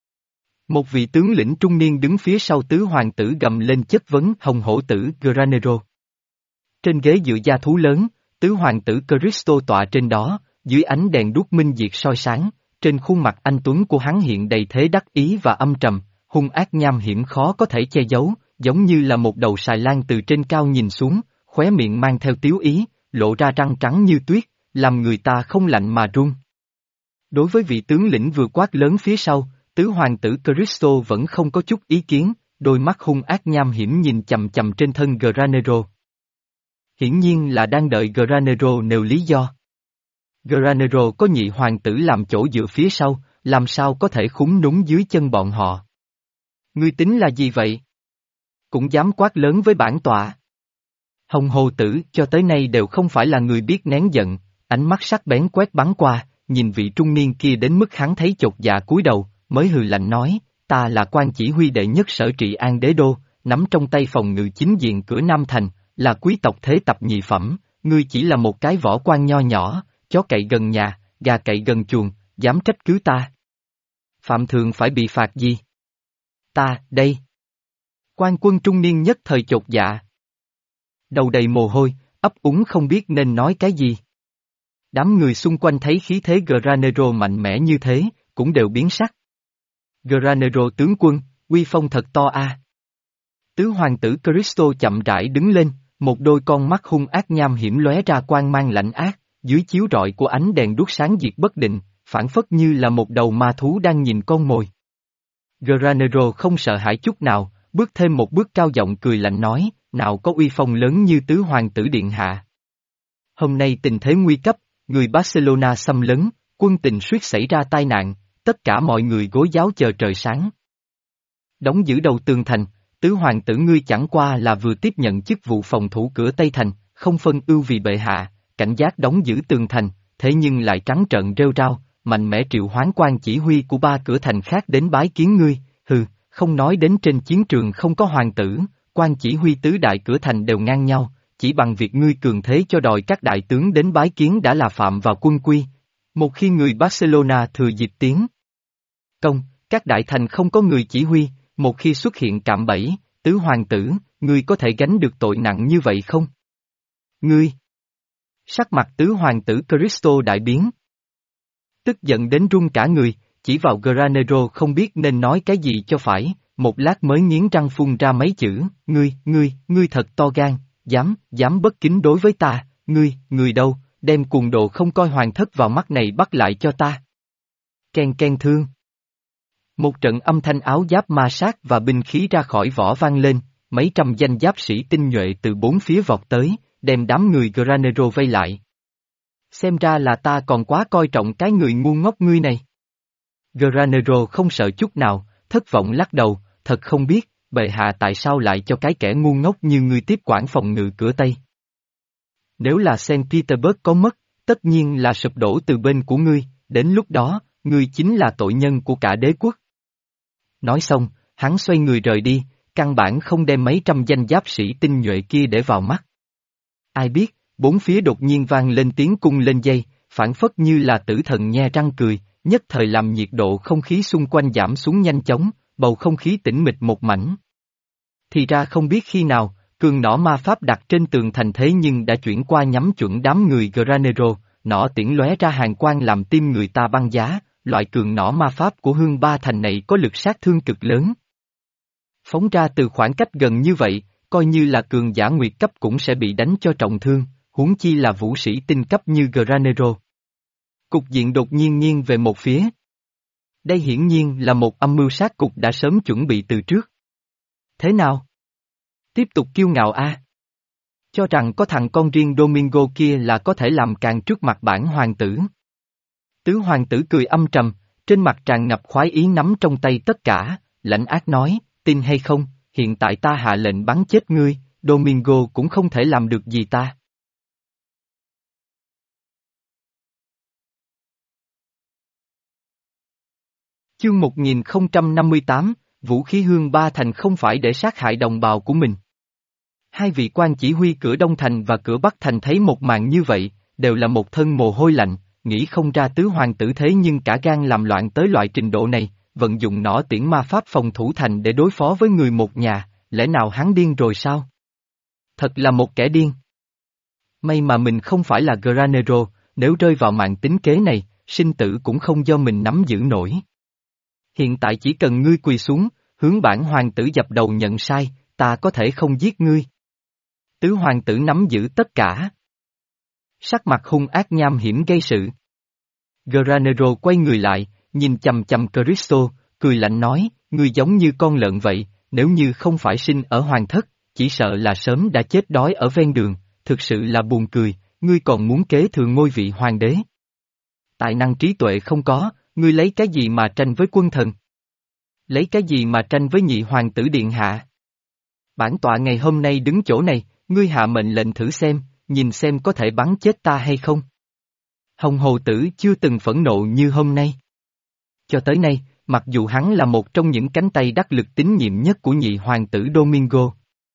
Một vị tướng lĩnh trung niên đứng phía sau tứ hoàng tử gầm lên chất vấn hồng hổ tử Granero. Trên ghế dựa da thú lớn, tứ hoàng tử Cristo tọa trên đó, dưới ánh đèn đuốc minh diệt soi sáng, trên khuôn mặt anh tuấn của hắn hiện đầy thế đắc ý và âm trầm, hung ác nham hiểm khó có thể che giấu, giống như là một đầu xài lan từ trên cao nhìn xuống, khóe miệng mang theo tiếu ý, lộ ra răng trắng như tuyết, làm người ta không lạnh mà run. Đối với vị tướng lĩnh vừa quát lớn phía sau, tứ hoàng tử Cristo vẫn không có chút ý kiến, đôi mắt hung ác nham hiểm nhìn chầm chầm trên thân Granero. Hiển nhiên là đang đợi Granero nêu lý do. Granero có nhị hoàng tử làm chỗ dựa phía sau, làm sao có thể khúm núm dưới chân bọn họ. Ngươi tính là gì vậy? Cũng dám quát lớn với bản tọa. Hồng hồ tử cho tới nay đều không phải là người biết nén giận, ánh mắt sắc bén quét bắn qua, nhìn vị trung niên kia đến mức hắn thấy chột dạ cúi đầu, mới hừ lạnh nói, ta là quan chỉ huy đệ nhất sở trị an đế đô, nắm trong tay phòng ngự chính diện cửa Nam Thành, là quý tộc thế tập nhị phẩm, ngươi chỉ là một cái võ quan nho nhỏ, chó cậy gần nhà, gà cậy gần chuồng, dám trách cứ ta. Phạm thường phải bị phạt gì? Ta, đây. Quan quân trung niên nhất thời chột dạ. Đầu đầy mồ hôi, ấp úng không biết nên nói cái gì. Đám người xung quanh thấy khí thế Granero mạnh mẽ như thế, cũng đều biến sắc. Granero tướng quân, uy phong thật to a. Tứ hoàng tử Cristo chậm rãi đứng lên, một đôi con mắt hung ác nham hiểm lóe ra quang mang lạnh ác, dưới chiếu rọi của ánh đèn đuốc sáng diệt bất định, phản phất như là một đầu ma thú đang nhìn con mồi. Granero không sợ hãi chút nào, bước thêm một bước cao giọng cười lạnh nói, nào có uy phong lớn như tứ hoàng tử điện hạ. Hôm nay tình thế nguy cấp, người Barcelona xâm lấn, quân tình suýt xảy ra tai nạn, tất cả mọi người gối giáo chờ trời sáng. Đóng giữ đầu tường thành, tứ hoàng tử ngươi chẳng qua là vừa tiếp nhận chức vụ phòng thủ cửa Tây Thành, không phân ưu vì bệ hạ, cảnh giác đóng giữ tường thành, thế nhưng lại trắng trợn rêu rao, mạnh mẽ triệu hoán quan chỉ huy của ba cửa thành khác đến bái kiến ngươi, hừ, không nói đến trên chiến trường không có hoàng tử, quan chỉ huy tứ đại cửa thành đều ngang nhau, chỉ bằng việc ngươi cường thế cho đòi các đại tướng đến bái kiến đã là phạm vào quân quy. Một khi người Barcelona thừa dịp tiến công, các đại thành không có người chỉ huy, một khi xuất hiện cạm bẫy, tứ hoàng tử, ngươi có thể gánh được tội nặng như vậy không? Ngươi! Sắc mặt tứ hoàng tử Cristo đại biến. Tức giận đến run cả người, chỉ vào Granero không biết nên nói cái gì cho phải, một lát mới nghiến răng phun ra mấy chữ, ngươi, ngươi, ngươi thật to gan, dám, dám bất kính đối với ta, ngươi, ngươi đâu, đem cuồng đồ không coi hoàng thất vào mắt này bắt lại cho ta. Ken ken thương. Một trận âm thanh áo giáp ma sát và binh khí ra khỏi vỏ vang lên, mấy trăm danh giáp sĩ tinh nhuệ từ bốn phía vọt tới, đem đám người Granero vây lại. Xem ra là ta còn quá coi trọng cái người ngu ngốc ngươi này. Granero không sợ chút nào, thất vọng lắc đầu, thật không biết, bệ hạ tại sao lại cho cái kẻ ngu ngốc như ngươi tiếp quản phòng ngự cửa Tây. Nếu là Saint Petersburg có mất, tất nhiên là sụp đổ từ bên của ngươi, đến lúc đó, ngươi chính là tội nhân của cả đế quốc. Nói xong, hắn xoay người rời đi, căn bản không đem mấy trăm danh giáp sĩ tinh nhuệ kia để vào mắt. Ai biết, bốn phía đột nhiên vang lên tiếng cung lên dây, phản phất như là tử thần nhe răng cười, nhất thời làm nhiệt độ không khí xung quanh giảm xuống nhanh chóng, bầu không khí tĩnh mịch một mảnh. Thì ra không biết khi nào, cường nỏ ma pháp đặt trên tường thành thế nhưng đã chuyển qua nhắm chuẩn đám người Granero, nỏ tiễn lóe ra hàng quang làm tim người ta băng giá, loại cường nỏ ma pháp của Hương Ba Thành này có lực sát thương cực lớn. Phóng ra từ khoảng cách gần như vậy, coi như là cường giả nguyệt cấp cũng sẽ bị đánh cho trọng thương, huống chi là vũ sĩ tinh cấp như Granero. Cục diện đột nhiên nghiêng về một phía. Đây hiển nhiên là một âm mưu sát cục đã sớm chuẩn bị từ trước. Thế nào? Tiếp tục kiêu ngạo a? Cho rằng có thằng con riêng Domingo kia là có thể làm càng trước mặt bản hoàng tử. Tứ hoàng tử cười âm trầm, trên mặt tràn ngập khoái ý nắm trong tay tất cả, lãnh ác nói, tin hay không, hiện tại ta hạ lệnh bắn chết ngươi, Domingo cũng không thể làm được gì ta. Chương một nghìn không trăm năm mươi tám, vũ khí Hương Ba Thành không phải để sát hại đồng bào của mình. Hai vị quan chỉ huy cửa Đông Thành và cửa Bắc Thành thấy một màn như vậy, đều là một thân mồ hôi lạnh, nghĩ không ra tứ hoàng tử thế nhưng cả gan làm loạn tới loại trình độ này, vận dụng nỏ tiễn ma pháp phòng thủ thành để đối phó với người một nhà, lẽ nào hắn điên rồi sao? Thật là một kẻ điên. May mà mình không phải là Granero, nếu rơi vào mạng tính kế này, sinh tử cũng không do mình nắm giữ nổi. Hiện tại chỉ cần ngươi quỳ xuống, hướng bản hoàng tử dập đầu nhận sai, ta có thể không giết ngươi. Tứ hoàng tử nắm giữ tất cả. Sắc mặt hung ác nham hiểm gây sự. Granero quay người lại, nhìn chầm chầm Cristo, cười lạnh nói, ngươi giống như con lợn vậy, nếu như không phải sinh ở hoàng thất, chỉ sợ là sớm đã chết đói ở ven đường, thực sự là buồn cười, ngươi còn muốn kế thừa ngôi vị hoàng đế. Tài năng trí tuệ không có, ngươi lấy cái gì mà tranh với quân thần? Lấy cái gì mà tranh với nhị hoàng tử điện hạ? Bản tọa ngày hôm nay đứng chỗ này, ngươi hạ mệnh lệnh thử xem, nhìn xem có thể bắn chết ta hay không? Hồng Hồ Tử chưa từng phẫn nộ như hôm nay. Cho tới nay, mặc dù hắn là một trong những cánh tay đắc lực tín nhiệm nhất của nhị hoàng tử Domingo.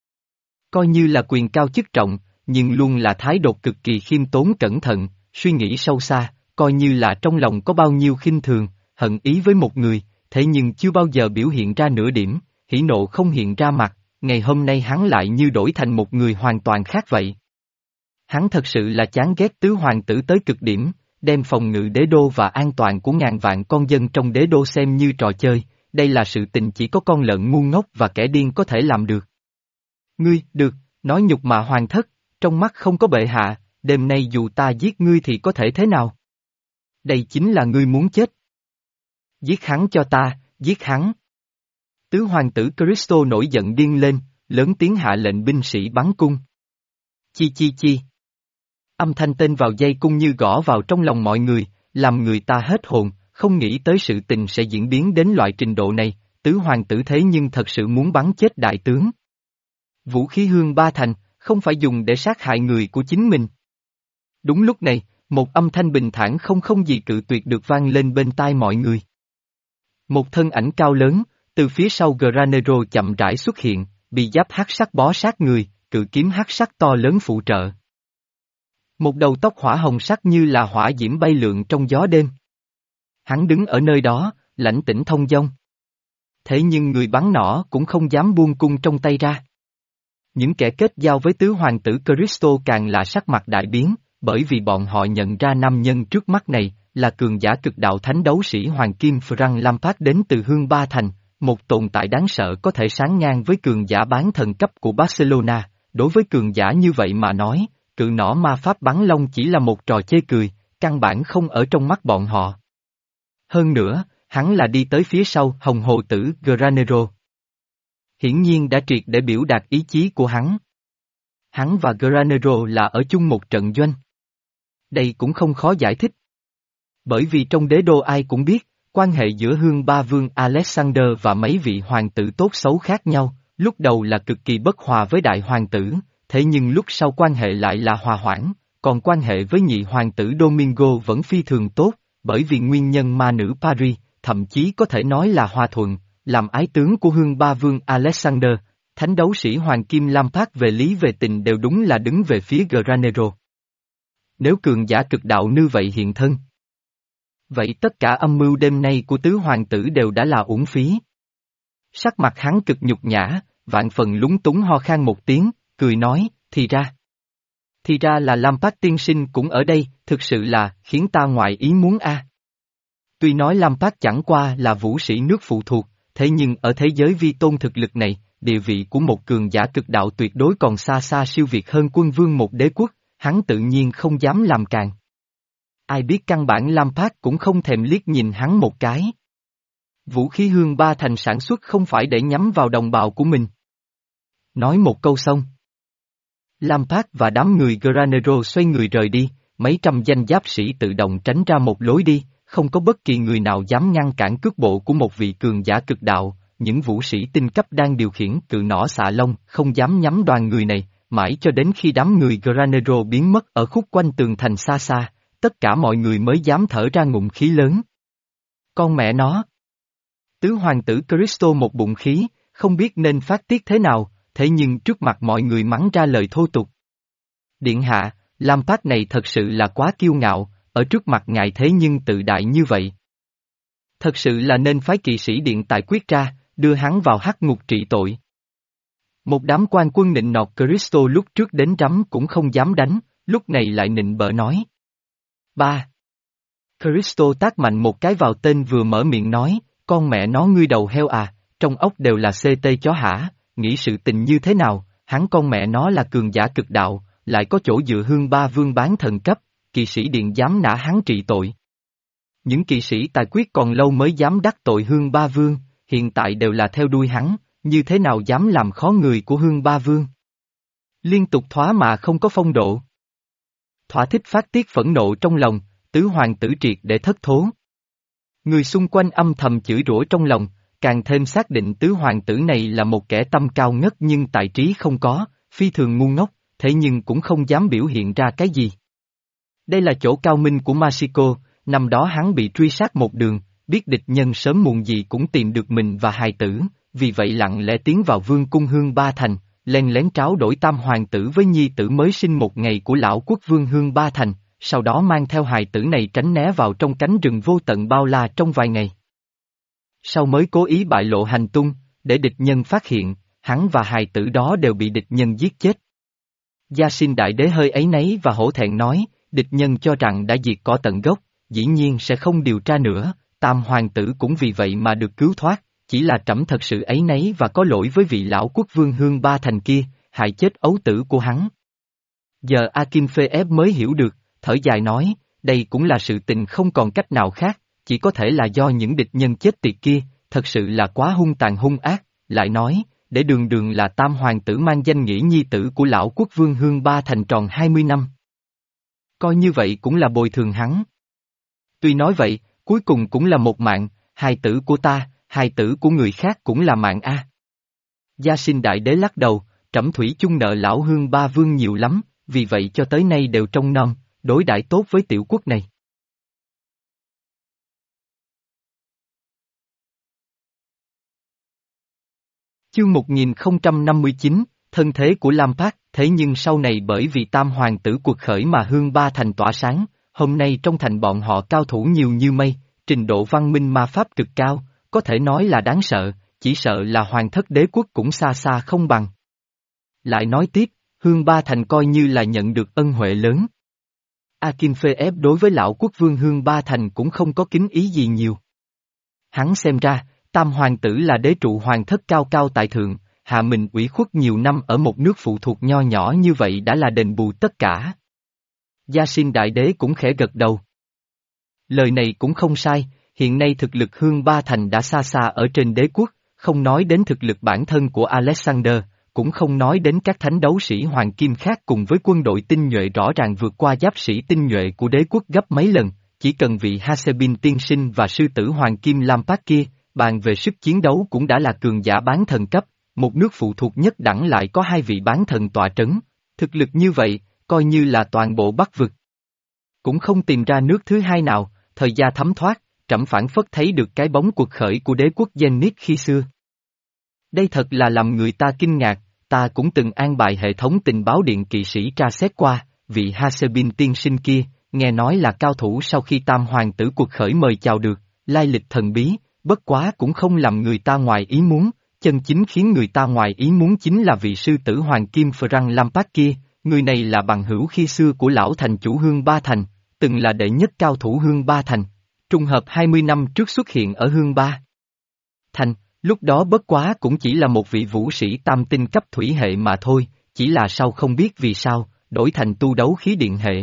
Coi như là quyền cao chức trọng, nhưng luôn là thái độ cực kỳ khiêm tốn cẩn thận, suy nghĩ sâu xa, coi như là trong lòng có bao nhiêu khinh thường, hận ý với một người, thế nhưng chưa bao giờ biểu hiện ra nửa điểm, hỉ nộ không hiện ra mặt, ngày hôm nay hắn lại như đổi thành một người hoàn toàn khác vậy. Hắn thật sự là chán ghét tứ hoàng tử tới cực điểm, đem phòng ngự đế đô và an toàn của ngàn vạn con dân trong đế đô xem như trò chơi, đây là sự tình chỉ có con lợn ngu ngốc và kẻ điên có thể làm được. Ngươi, được, nói nhục mạ hoàng thất, trong mắt không có bệ hạ, đêm nay dù ta giết ngươi thì có thể thế nào? Đây chính là ngươi muốn chết. Giết hắn cho ta, giết hắn. Tứ hoàng tử Cristo nổi giận điên lên, lớn tiếng hạ lệnh binh sĩ bắn cung. Chi chi chi. Âm thanh tên vào dây cung như gõ vào trong lòng mọi người, làm người ta hết hồn, không nghĩ tới sự tình sẽ diễn biến đến loại trình độ này, tứ hoàng tử thế nhưng thật sự muốn bắn chết đại tướng. Vũ khí Hương Ba Thành, không phải dùng để sát hại người của chính mình. Đúng lúc này, một âm thanh bình thản không không gì cự tuyệt được vang lên bên tai mọi người. Một thân ảnh cao lớn, từ phía sau Granero chậm rãi xuất hiện, bị giáp hắc sắc bó sát người, cự kiếm hắc sắc to lớn phụ trợ. Một đầu tóc hỏa hồng sắc như là hỏa diễm bay lượn trong gió đêm. Hắn đứng ở nơi đó, lãnh tĩnh thông dong. Thế nhưng người bắn nỏ cũng không dám buông cung trong tay ra. Những kẻ kết giao với tứ hoàng tử Cristo càng là sắc mặt đại biến, bởi vì bọn họ nhận ra nam nhân trước mắt này là cường giả cực đạo thánh đấu sĩ Hoàng Kim Frank Lampard đến từ Hương Ba Thành, một tồn tại đáng sợ có thể sánh ngang với cường giả bán thần cấp của Barcelona. Đối với cường giả như vậy mà nói, cự nỏ ma pháp bắn lông chỉ là một trò chê cười, căn bản không ở trong mắt bọn họ. Hơn nữa, hắn là đi tới phía sau Hồng Hồ Tử Granero. Hiển nhiên đã triệt để biểu đạt ý chí của hắn. Hắn và Granero là ở chung một trận doanh. Đây cũng không khó giải thích. Bởi vì trong đế đô ai cũng biết, quan hệ giữa Hương Ba Vương Alexander và mấy vị hoàng tử tốt xấu khác nhau, lúc đầu là cực kỳ bất hòa với đại hoàng tử, thế nhưng lúc sau quan hệ lại là hòa hoãn, còn quan hệ với nhị hoàng tử Domingo vẫn phi thường tốt, bởi vì nguyên nhân ma nữ Paris, thậm chí có thể nói là hòa thuận, làm ái tướng của Hương Ba Vương Alexander, thánh đấu sĩ Hoàng Kim Lampard về lý về tình đều đúng là đứng về phía Granero. Nếu cường giả cực đạo như vậy hiện thân, vậy tất cả âm mưu đêm nay của tứ hoàng tử đều đã là uổng phí. Sắc mặt hắn cực nhục nhã, vạn phần lúng túng ho khan một tiếng, cười nói, thì ra. Thì ra là Lampard tiên sinh cũng ở đây, thực sự là, khiến ta ngoại ý muốn a. Tuy nói Lampard chẳng qua là vũ sĩ nước phụ thuộc, thế nhưng ở thế giới vi tôn thực lực này, địa vị của một cường giả cực đạo tuyệt đối còn xa xa siêu việt hơn quân vương một đế quốc, hắn tự nhiên không dám làm càng. Ai biết căn bản Lampard cũng không thèm liếc nhìn hắn một cái. Vũ khí Hương Ba Thành sản xuất không phải để nhắm vào đồng bào của mình. Nói một câu xong. Lampard và đám người Granero xoay người rời đi, mấy trăm danh giáp sĩ tự động tránh ra một lối đi, không có bất kỳ người nào dám ngăn cản cước bộ của một vị cường giả cực đạo, những vũ sĩ tinh cấp đang điều khiển cự nỏ xạ lông không dám nhắm đoàn người này, mãi cho đến khi đám người Granero biến mất ở khúc quanh tường thành xa xa, tất cả mọi người mới dám thở ra ngụm khí lớn. Con mẹ nó! Tứ hoàng tử Cristo một bụng khí, không biết nên phát tiết thế nào, thế nhưng trước mặt mọi người mắng ra lời thô tục. Điện hạ, Lampard này thật sự là quá kiêu ngạo, ở trước mặt ngài thế nhưng tự đại như vậy. Thật sự là nên phái kỵ sĩ điện tài quyết ra, đưa hắn vào hắc ngục trị tội. Một đám quan quân nịnh nọt Cristo lúc trước đến rắm cũng không dám đánh, lúc này lại nịnh bợ nói. Ba. Cristo tát mạnh một cái vào tên vừa mở miệng nói, con mẹ nó ngươi đầu heo à, trong ốc đều là xê tê chó hả, nghĩ sự tình như thế nào, hắn con mẹ nó là cường giả cực đạo, lại có chỗ dựa Hương Ba Vương bán thần cấp, kỵ sĩ điện dám nã hắn trị tội. Những kỵ sĩ tài quyết còn lâu mới dám đắc tội Hương Ba Vương, hiện tại đều là theo đuôi hắn, như thế nào dám làm khó người của Hương Ba Vương. Liên tục thoá mà không có phong độ. Thỏa thích phát tiết phẫn nộ trong lòng, tứ hoàng tử triệt để thất thố. Người xung quanh âm thầm chửi rủa trong lòng, càng thêm xác định tứ hoàng tử này là một kẻ tâm cao ngất nhưng tài trí không có, phi thường ngu ngốc, thế nhưng cũng không dám biểu hiện ra cái gì. Đây là chỗ cao minh của Masico, năm đó hắn bị truy sát một đường, biết địch nhân sớm muộn gì cũng tìm được mình và hài tử, vì vậy lặng lẽ tiến vào vương cung Hương Ba Thành, len lén tráo đổi tam hoàng tử với nhi tử mới sinh một ngày của lão quốc vương Hương Ba Thành, sau đó mang theo hài tử này tránh né vào trong cánh rừng vô tận bao la trong vài ngày. Sau mới cố ý bại lộ hành tung, để địch nhân phát hiện, hắn và hài tử đó đều bị địch nhân giết chết. Gia Sinh đại đế hơi áy náy và hổ thẹn nói, địch nhân cho rằng đã diệt cỏ tận gốc, dĩ nhiên sẽ không điều tra nữa, tam hoàng tử cũng vì vậy mà được cứu thoát, chỉ là trẫm thật sự áy náy và có lỗi với vị lão quốc vương Hương Ba Thành kia, hại chết ấu tử của hắn. Giờ Akim Phê mới hiểu được, thở dài nói, đây cũng là sự tình không còn cách nào khác, chỉ có thể là do những địch nhân chết tiệt kia, thật sự là quá hung tàn hung ác, lại nói, để đường đường là tam hoàng tử mang danh nghĩa nhi tử của lão quốc vương Hương Ba Thành tròn hai mươi năm. Coi như vậy cũng là bồi thường hắn. Tuy nói vậy, cuối cùng cũng là một mạng, hài tử của ta, hài tử của người khác cũng là mạng a. Gia Sinh đại đế lắc đầu, trẫm thủy chung nợ lão Hương Ba Vương nhiều lắm, vì vậy cho tới nay đều trông nom, đối đãi tốt với tiểu quốc này. Chương một nghìn không trăm năm mươi chín, thân thế của Lampard, thế nhưng sau này bởi vì tam hoàng tử cuộc khởi mà Hương Ba Thành tỏa sáng, hôm nay trong thành bọn họ cao thủ nhiều như mây, trình độ văn minh ma pháp cực cao, có thể nói là đáng sợ, chỉ sợ là hoàng thất đế quốc cũng xa xa không bằng. Lại nói tiếp, Hương Ba Thành coi như là nhận được ân huệ lớn. Akinfeev đối với lão quốc vương Hương Ba Thành cũng không có kính ý gì nhiều. Hắn xem ra, Tam Hoàng tử là đế trụ hoàng thất cao cao tại thượng, hạ mình ủy khuất nhiều năm ở một nước phụ thuộc nho nhỏ như vậy đã là đền bù tất cả. Gia Sinh đại đế cũng khẽ gật đầu. Lời này cũng không sai, hiện nay thực lực Hương Ba Thành đã xa xa ở trên đế quốc, không nói đến thực lực bản thân của Alexander, cũng không nói đến các thánh đấu sĩ hoàng kim khác cùng với quân đội tinh nhuệ rõ ràng vượt qua giáp sĩ tinh nhuệ của đế quốc gấp mấy lần, chỉ cần vị Hasebin tiên sinh và sư tử hoàng kim Lampard kia, bàn về sức chiến đấu cũng đã là cường giả bán thần cấp, một nước phụ thuộc nhất đẳng lại có hai vị bán thần tọa trấn, thực lực như vậy, coi như là toàn bộ Bắc vực. Cũng không tìm ra nước thứ hai nào, thời gian thấm thoát, trẫm phảng phất thấy được cái bóng cuộc khởi của đế quốc Zenith khi xưa. Đây thật là làm người ta kinh ngạc, ta cũng từng an bài hệ thống tình báo điện kỵ sĩ tra xét qua, vị Hasebin tiên sinh kia, nghe nói là cao thủ sau khi Tam Hoàng tử cuộc khởi mời chào được, lai lịch thần bí, bất quá cũng không làm người ta ngoài ý muốn, chân chính khiến người ta ngoài ý muốn chính là vị sư tử Hoàng Kim Frank Lampard kia, người này là bằng hữu khi xưa của lão thành chủ Hương Ba Thành, từng là đệ nhất cao thủ Hương Ba Thành, trùng hợp hai mươi năm trước xuất hiện ở Hương Ba Thành. Lúc đó bất quá cũng chỉ là một vị vũ sĩ tam tinh cấp thủy hệ mà thôi, chỉ là sau không biết vì sao, đổi thành tu đấu khí điện hệ.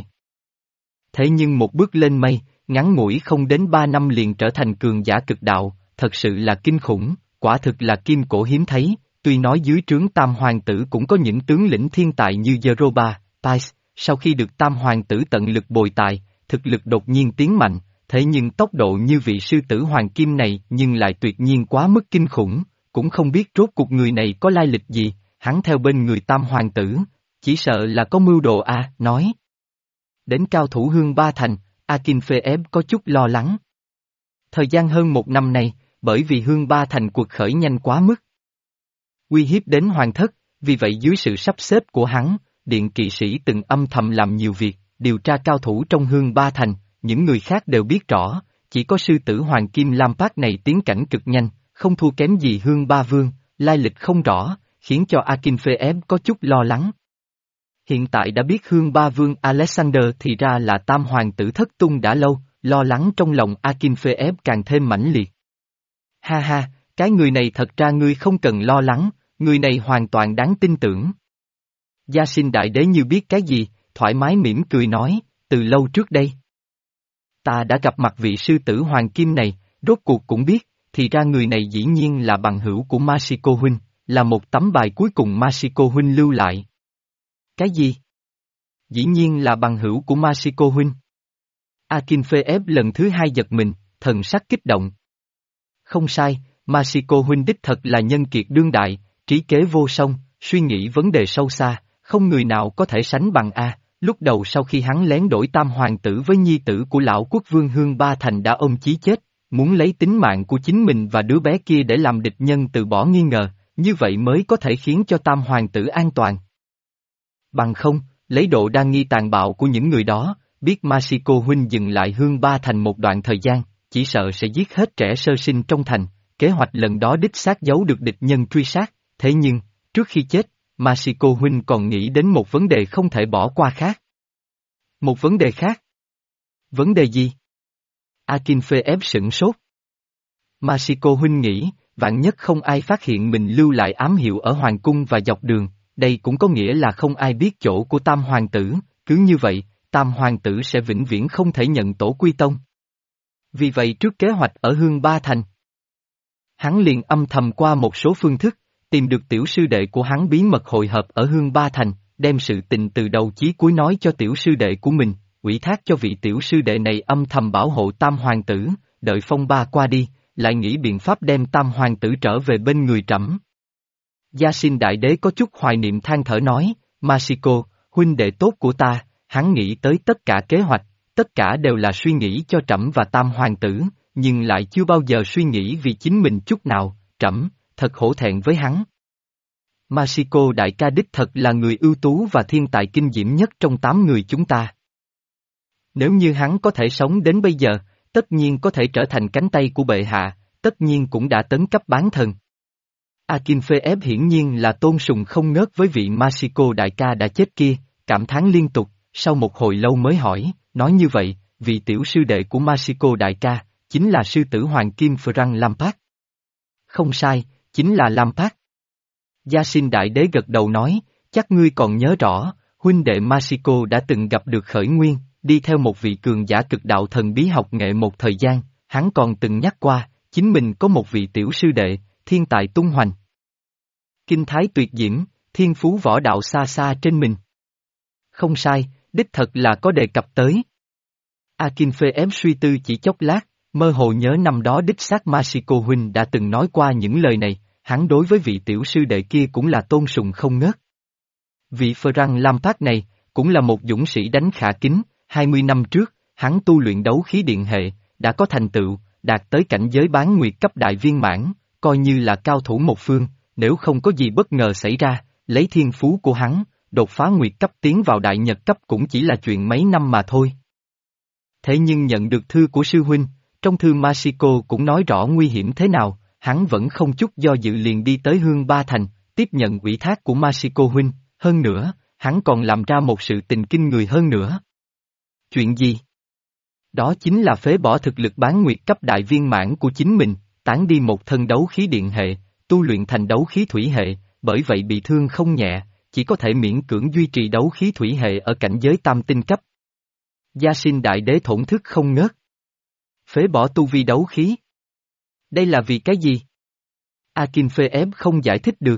Thế nhưng một bước lên mây, ngắn ngủi không đến ba năm liền trở thành cường giả cực đạo, thật sự là kinh khủng, quả thực là kim cổ hiếm thấy, tuy nói dưới trướng Tam Hoàng tử cũng có những tướng lĩnh thiên tài như Zeroba, Pais, sau khi được Tam Hoàng tử tận lực bồi tài, thực lực đột nhiên tiến mạnh. Thế nhưng tốc độ như vị sư tử hoàng kim này nhưng lại tuyệt nhiên quá mức kinh khủng, cũng không biết rốt cuộc người này có lai lịch gì, hắn theo bên người Tam Hoàng tử, chỉ sợ là có mưu đồ a à, nói. Đến cao thủ Hương Ba Thành, Akinfeev có chút lo lắng. Thời gian hơn một năm này, bởi vì Hương Ba Thành cuộc khởi nhanh quá mức. Uy hiếp đến hoàng thất, vì vậy dưới sự sắp xếp của hắn, điện kỵ sĩ từng âm thầm làm nhiều việc, điều tra cao thủ trong Hương Ba Thành. Những người khác đều biết rõ, chỉ có sư tử Hoàng Kim Lampard này tiến cảnh cực nhanh, không thua kém gì Hương Ba Vương, lai lịch không rõ, khiến cho Akinfeev có chút lo lắng. Hiện tại đã biết Hương Ba Vương Alexander thì ra là Tam Hoàng tử thất tung đã lâu, lo lắng trong lòng Akinfeev càng thêm mãnh liệt. Ha ha, cái người này thật ra ngươi không cần lo lắng, người này hoàn toàn đáng tin tưởng. Gia Sinh đại đế như biết cái gì, thoải mái mỉm cười nói, từ lâu trước đây. Ta đã gặp mặt vị sư tử Hoàng Kim này, rốt cuộc cũng biết, thì ra người này dĩ nhiên là bằng hữu của Mashiko huynh, là một tấm bài cuối cùng Mashiko huynh lưu lại. Cái gì? Dĩ nhiên là bằng hữu của Mashiko huynh. Akinfeev lần thứ hai giật mình, thần sắc kích động. Không sai, Mashiko huynh đích thật là nhân kiệt đương đại, trí kế vô song, suy nghĩ vấn đề sâu xa, không người nào có thể sánh bằng a. Lúc đầu sau khi hắn lén đổi Tam Hoàng tử với nhi tử của lão quốc vương Hương Ba Thành đã ôm chí chết, muốn lấy tính mạng của chính mình và đứa bé kia để làm địch nhân từ bỏ nghi ngờ, như vậy mới có thể khiến cho Tam Hoàng tử an toàn. Bằng không, lấy độ đa nghi tàn bạo của những người đó, biết Mashiko huynh dừng lại Hương Ba Thành một đoạn thời gian, chỉ sợ sẽ giết hết trẻ sơ sinh trong thành, kế hoạch lần đó đích xác giấu được địch nhân truy sát, thế nhưng, trước khi chết, Mashiko huynh còn nghĩ đến một vấn đề không thể bỏ qua khác. Một vấn đề khác? Vấn đề gì? Akinfeev sửng sốt. Mashiko huynh nghĩ, vạn nhất không ai phát hiện mình lưu lại ám hiệu ở hoàng cung và dọc đường, đây cũng có nghĩa là không ai biết chỗ của Tam Hoàng tử, cứ như vậy, Tam Hoàng tử sẽ vĩnh viễn không thể nhận tổ quy tông. Vì vậy trước kế hoạch ở Hương Ba Thành, hắn liền âm thầm qua một số phương thức, tìm được tiểu sư đệ của hắn bí mật hội hợp ở Hương Ba Thành, đem sự tình từ đầu chí cuối nói cho tiểu sư đệ của mình, ủy thác cho vị tiểu sư đệ này âm thầm bảo hộ Tam Hoàng tử, đợi phong ba qua đi, lại nghĩ biện pháp đem Tam Hoàng tử trở về bên người trẫm. Gia Sinh đại đế có chút hoài niệm than thở nói, Mashiko, huynh đệ tốt của ta, hắn nghĩ tới tất cả kế hoạch, tất cả đều là suy nghĩ cho trẫm và Tam Hoàng tử, nhưng lại chưa bao giờ suy nghĩ vì chính mình chút nào, trẫm, thật hổ thẹn với hắn. Mashiko đại ca đích thật là người ưu tú và thiên tài kinh diễm nhất trong tám người chúng ta. Nếu như hắn có thể sống đến bây giờ, tất nhiên có thể trở thành cánh tay của bệ hạ, tất nhiên cũng đã tấn cấp bán thần. Akinfeev hiển nhiên là tôn sùng không ngớt với vị Mashiko đại ca đã chết kia, cảm thán liên tục, sau một hồi lâu mới hỏi, nói như vậy, vị tiểu sư đệ của Mashiko đại ca, chính là sư tử Hoàng Kim Frank Lampard. Không sai, chính là Lampard. Yasin đại đế gật đầu nói, chắc ngươi còn nhớ rõ, huynh đệ Mashiko đã từng gặp được khởi nguyên, đi theo một vị cường giả cực đạo thần bí học nghệ một thời gian, hắn còn từng nhắc qua, chính mình có một vị tiểu sư đệ, thiên tài tung hoành. Kinh thái tuyệt diễm, thiên phú võ đạo xa xa trên mình. Không sai, đích thật là có đề cập tới. Akinfeev suy tư chỉ chốc lát, mơ hồ nhớ năm đó đích xác Mashiko huynh đã từng nói qua những lời này, hắn đối với vị tiểu sư đệ kia cũng là tôn sùng không ngớt. Vị Frank Lampard này, cũng là một dũng sĩ đánh khả kính, hai mươi năm trước, hắn tu luyện đấu khí điện hệ, đã có thành tựu, đạt tới cảnh giới bán nguyệt cấp đại viên mãn, coi như là cao thủ một phương, nếu không có gì bất ngờ xảy ra, lấy thiên phú của hắn, đột phá nguyệt cấp tiến vào đại nhật cấp cũng chỉ là chuyện mấy năm mà thôi. Thế nhưng nhận được thư của sư huynh, trong thư Mashiko cũng nói rõ nguy hiểm thế nào, hắn vẫn không chút do dự liền đi tới Hương Ba Thành, tiếp nhận ủy thác của Mashiko huynh, hơn nữa, hắn còn làm ra một sự tình kinh người hơn nữa. Chuyện gì? Đó chính là phế bỏ thực lực bán nguyệt cấp đại viên mãn của chính mình, tán đi một thân đấu khí điện hệ, tu luyện thành đấu khí thủy hệ, bởi vậy bị thương không nhẹ, chỉ có thể miễn cưỡng duy trì đấu khí thủy hệ ở cảnh giới tam tinh cấp. Yasin đại đế thổn thức không ngớt. Phế bỏ tu vi đấu khí. Đây là vì cái gì? Akinfeev không giải thích được.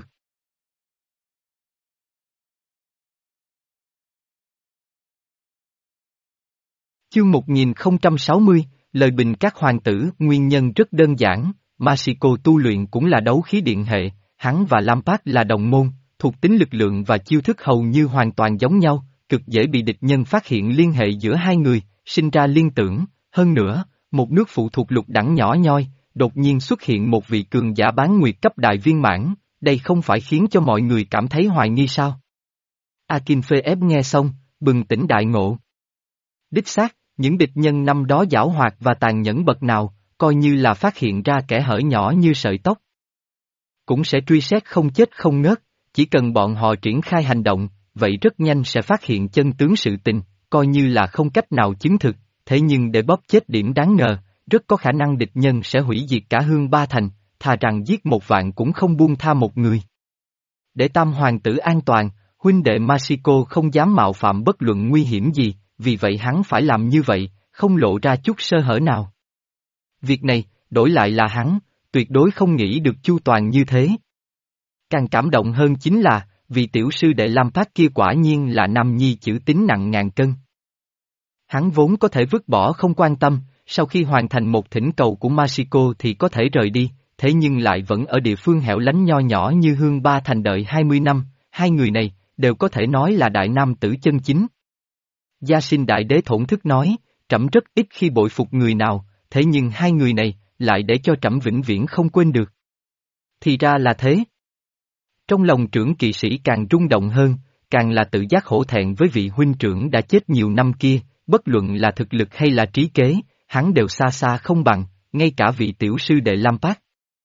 Chương một nghìn không trăm sáu mươi, lời bình các hoàng tử, nguyên nhân rất đơn giản, Mashiko tu luyện cũng là đấu khí điện hệ, hắn và Lampard là đồng môn, thuộc tính lực lượng và chiêu thức hầu như hoàn toàn giống nhau, cực dễ bị địch nhân phát hiện liên hệ giữa hai người, sinh ra liên tưởng, hơn nữa, một nước phụ thuộc lục đẳng nhỏ nhoi, đột nhiên xuất hiện một vị cường giả bán nguyệt cấp đại viên mãn, đây không phải khiến cho mọi người cảm thấy hoài nghi sao? Akinfeev nghe xong, bừng tỉnh đại ngộ. Đích xác, những địch nhân năm đó giảo hoạt và tàn nhẫn bậc nào, coi như là phát hiện ra kẻ hở nhỏ như sợi tóc. Cũng sẽ truy xét không chết không ngớt, chỉ cần bọn họ triển khai hành động, vậy rất nhanh sẽ phát hiện chân tướng sự tình, coi như là không cách nào chứng thực, thế nhưng để bóp chết điểm đáng ngờ, rất có khả năng địch nhân sẽ hủy diệt cả Hương Ba Thành, thà rằng giết một vạn cũng không buông tha một người. Để tam hoàng tử an toàn, huynh đệ Mashiko không dám mạo phạm bất luận nguy hiểm gì, vì vậy hắn phải làm như vậy, không lộ ra chút sơ hở nào. Việc này, đổi lại là hắn, tuyệt đối không nghĩ được chu toàn như thế. Càng cảm động hơn chính là, vì tiểu sư đệ Lampard kia quả nhiên là nam nhi chữ tín nặng ngàn cân. Hắn vốn có thể vứt bỏ không quan tâm, sau khi hoàn thành một thỉnh cầu của Mashiko thì có thể rời đi, thế nhưng lại vẫn ở địa phương hẻo lánh nho nhỏ như Hương Ba Thành đợi hai mươi năm, hai người này, đều có thể nói là đại nam tử chân chính. Yasin đại đế thổn thức nói, trẫm rất ít khi bội phục người nào, thế nhưng hai người này, lại để cho trẫm vĩnh viễn không quên được. Thì ra là thế. Trong lòng trưởng kỵ sĩ càng rung động hơn, càng là tự giác hổ thẹn với vị huynh trưởng đã chết nhiều năm kia, bất luận là thực lực hay là trí kế, hắn đều xa xa không bằng, ngay cả vị tiểu sư đệ Lampard.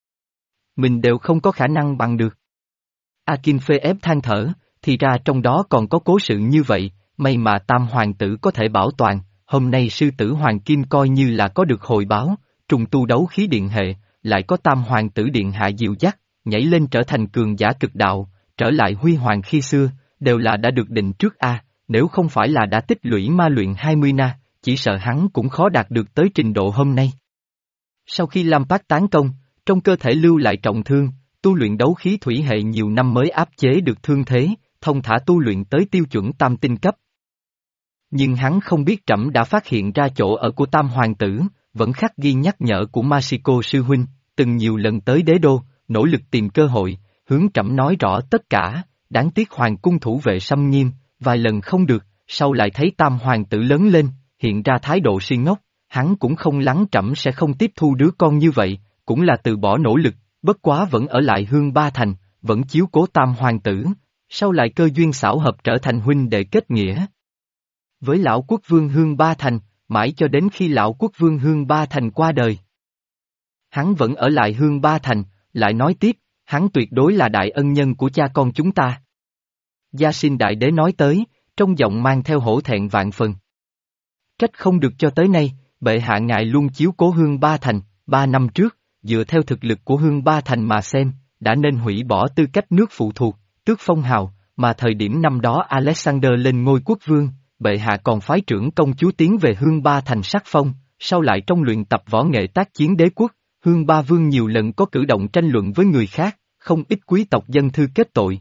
Mình đều không có khả năng bằng được. Akinfeev than thở, thì ra trong đó còn có cố sự như vậy, may mà tam hoàng tử có thể bảo toàn, hôm nay sư tử Hoàng Kim coi như là có được hồi báo, trùng tu đấu khí điện hệ, lại có tam hoàng tử điện hạ dịu dắt, nhảy lên trở thành cường giả cực đạo, trở lại huy hoàng khi xưa, đều là đã được định trước a. Nếu không phải là đã tích lũy ma luyện hai mươi na, chỉ sợ hắn cũng khó đạt được tới trình độ hôm nay. Sau khi Lampard tán công, trong cơ thể lưu lại trọng thương, tu luyện đấu khí thủy hệ nhiều năm mới áp chế được thương thế, thông thả tu luyện tới tiêu chuẩn tam tinh cấp. Nhưng hắn không biết trẫm đã phát hiện ra chỗ ở của tam hoàng tử, vẫn khắc ghi nhắc nhở của Mashiko sư huynh, từng nhiều lần tới đế đô, nỗ lực tìm cơ hội, hướng trẫm nói rõ tất cả, đáng tiếc hoàng cung thủ vệ xâm nghiêm, vài lần không được, sau lại thấy tam hoàng tử lớn lên, hiện ra thái độ si ngốc, hắn cũng không lắng trẫm sẽ không tiếp thu đứa con như vậy, cũng là từ bỏ nỗ lực, bất quá vẫn ở lại Hương Ba Thành, vẫn chiếu cố tam hoàng tử, sau lại cơ duyên xảo hợp trở thành huynh đệ kết nghĩa. Với lão quốc vương Hương Ba Thành, mãi cho đến khi lão quốc vương Hương Ba Thành qua đời. Hắn vẫn ở lại Hương Ba Thành, lại nói tiếp, hắn tuyệt đối là đại ân nhân của cha con chúng ta. Gia Sinh đại đế nói tới, trong giọng mang theo hổ thẹn vạn phần. Trách không được cho tới nay, bệ hạ ngài luôn chiếu cố Hương Ba Thành, ba năm trước, dựa theo thực lực của Hương Ba Thành mà xem, đã nên hủy bỏ tư cách nước phụ thuộc, tước phong hào, mà thời điểm năm đó Alexander lên ngôi quốc vương, bệ hạ còn phái trưởng công chúa tiến về Hương Ba Thành sắc phong, sau lại trong luyện tập võ nghệ tác chiến đế quốc, Hương Ba Vương nhiều lần có cử động tranh luận với người khác, không ít quý tộc dân thư kết tội.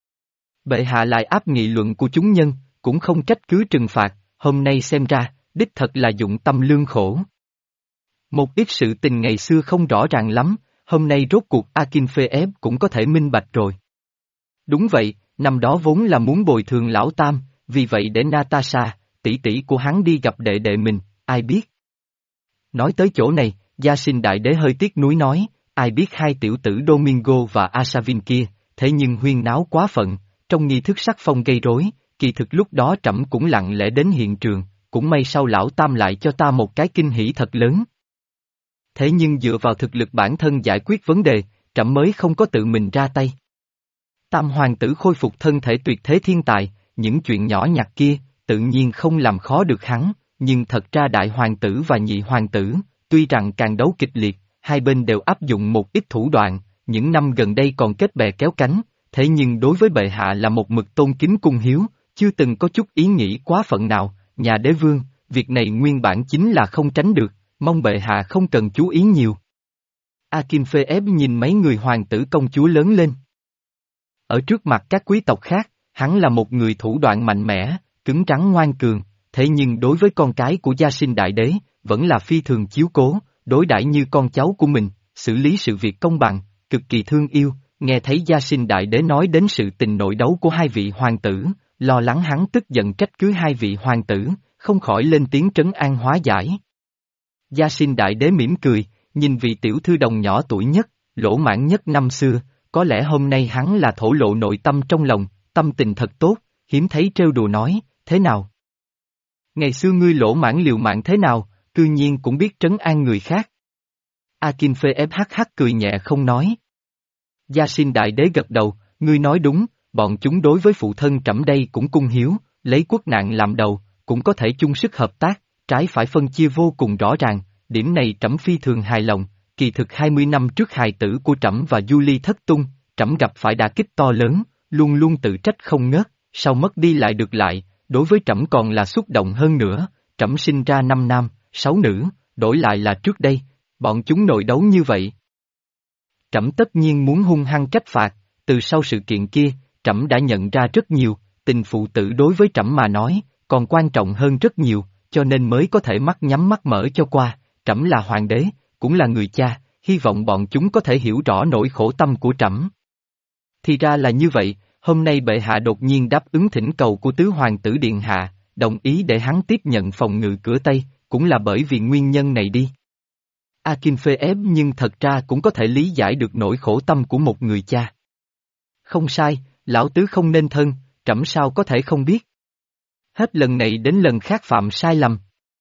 Bệ hạ lại áp nghị luận của chúng nhân, cũng không trách cứ trừng phạt, hôm nay xem ra, đích thật là dụng tâm lương khổ. Một ít sự tình ngày xưa không rõ ràng lắm, hôm nay rốt cuộc Akinfeev cũng có thể minh bạch rồi. Đúng vậy, năm đó vốn là muốn bồi thường lão tam, vì vậy để Natasha, tỷ tỷ của hắn đi gặp đệ đệ mình, ai biết. Nói tới chỗ này, Gia Sinh đại đế hơi tiếc nuối nói, ai biết hai tiểu tử Domingo và Asavin kia, thế nhưng huyên náo quá phận, trong nghi thức sắc phong gây rối, kỳ thực lúc đó trẫm cũng lặng lẽ đến hiện trường, cũng may sau lão tam lại cho ta một cái kinh hỉ thật lớn. Thế nhưng dựa vào thực lực bản thân giải quyết vấn đề, trẫm mới không có tự mình ra tay. Tam hoàng tử khôi phục thân thể tuyệt thế thiên tài, những chuyện nhỏ nhặt kia, tự nhiên không làm khó được hắn, nhưng thật ra đại hoàng tử và nhị hoàng tử, tuy rằng càng đấu kịch liệt, hai bên đều áp dụng một ít thủ đoạn, những năm gần đây còn kết bè kéo cánh, thế nhưng đối với bệ hạ là một mực tôn kính cung hiếu, chưa từng có chút ý nghĩ quá phận nào, nhà đế vương, việc này nguyên bản chính là không tránh được, mong bệ hạ không cần chú ý nhiều. Akinfeev nhìn mấy người hoàng tử công chúa lớn lên. Ở trước mặt các quý tộc khác, hắn là một người thủ đoạn mạnh mẽ, cứng rắn ngoan cường, thế nhưng đối với con cái của Gia Sinh đại đế, vẫn là phi thường chiếu cố, đối đãi như con cháu của mình, xử lý sự việc công bằng, cực kỳ thương yêu, nghe thấy Gia Sinh đại đế nói đến sự tình nội đấu của hai vị hoàng tử, lo lắng hắn tức giận trách cứ hai vị hoàng tử, không khỏi lên tiếng trấn an hóa giải. Gia Sinh đại đế mỉm cười, nhìn vị tiểu thư đồng nhỏ tuổi nhất, lỗ mãn nhất năm xưa, có lẽ hôm nay hắn là thổ lộ nội tâm trong lòng, tâm tình thật tốt, hiếm thấy trêu đùa nói, thế nào? Ngày xưa ngươi lỗ mãn liều mạng thế nào, cư nhiên cũng biết trấn an người khác. Akinfeev hắc hắc cười nhẹ không nói. Gia Sinh đại đế gật đầu, ngươi nói đúng, bọn chúng đối với phụ thân trẫm đây cũng cung hiếu, lấy quốc nạn làm đầu, cũng có thể chung sức hợp tác, trái phải phân chia vô cùng rõ ràng, điểm này trẫm phi thường hài lòng, kỳ thực hai mươi năm trước hài tử của trẫm và Julie thất tung, trẫm gặp phải đả kích to lớn, luôn luôn tự trách không ngớt, sau mất đi lại được lại, đối với trẫm còn là xúc động hơn nữa, trẫm sinh ra năm nam, sáu nữ, đổi lại là trước đây, bọn chúng nội đấu như vậy. Trẫm tất nhiên muốn hung hăng trách phạt, từ sau sự kiện kia, trẫm đã nhận ra rất nhiều, tình phụ tử đối với trẫm mà nói, còn quan trọng hơn rất nhiều, cho nên mới có thể mắt nhắm mắt mở cho qua, trẫm là hoàng đế, cũng là người cha, hy vọng bọn chúng có thể hiểu rõ nỗi khổ tâm của trẫm. Thì ra là như vậy, hôm nay bệ hạ đột nhiên đáp ứng thỉnh cầu của tứ hoàng tử điện hạ, đồng ý để hắn tiếp nhận phòng ngự cửa Tây, cũng là bởi vì nguyên nhân này đi. Akinfeev nhưng thật ra cũng có thể lý giải được nỗi khổ tâm của một người cha. Không sai, lão tứ không nên thân, trẫm sao có thể không biết. Hết lần này đến lần khác phạm sai lầm.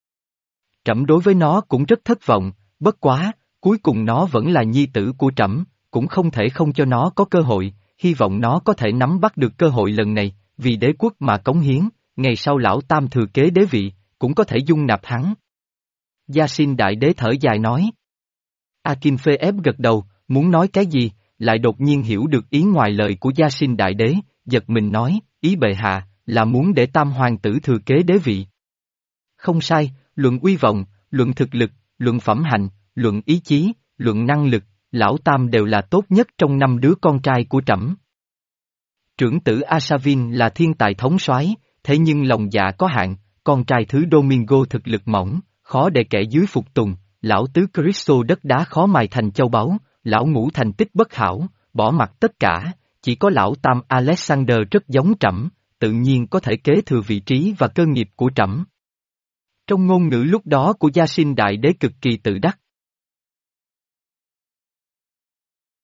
Trẫm đối với nó cũng rất thất vọng, bất quá, cuối cùng nó vẫn là nhi tử của trẫm, cũng không thể không cho nó có cơ hội, hy vọng nó có thể nắm bắt được cơ hội lần này, vì đế quốc mà cống hiến, ngày sau lão tam thừa kế đế vị, cũng có thể dung nạp hắn. Gia Sinh đại đế thở dài nói. Akinfeev gật đầu, muốn nói cái gì, lại đột nhiên hiểu được ý ngoài lời của Gia Sinh đại đế, giật mình nói, ý bệ hạ, là muốn để tam hoàng tử thừa kế đế vị. Không sai, luận uy vọng, luận thực lực, luận phẩm hạnh, luận ý chí, luận năng lực, lão tam đều là tốt nhất trong năm đứa con trai của trẫm. Trưởng tử Asavin là thiên tài thống soái, thế nhưng lòng dạ có hạn, con trai thứ Domingo thực lực mỏng, khó để kẻ dưới phục tùng, lão tứ Cristo đất đá khó mài thành châu báu, lão ngũ thành tích bất hảo, bỏ mặc tất cả, chỉ có lão tam Alexander rất giống trẫm, tự nhiên có thể kế thừa vị trí và cơ nghiệp của trẫm. Trong ngôn ngữ lúc đó của Gia Sinh đại đế cực kỳ tự đắc.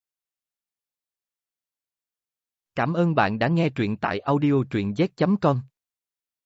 Cảm ơn bạn đã nghe truyện tại audio truyện z chấm com.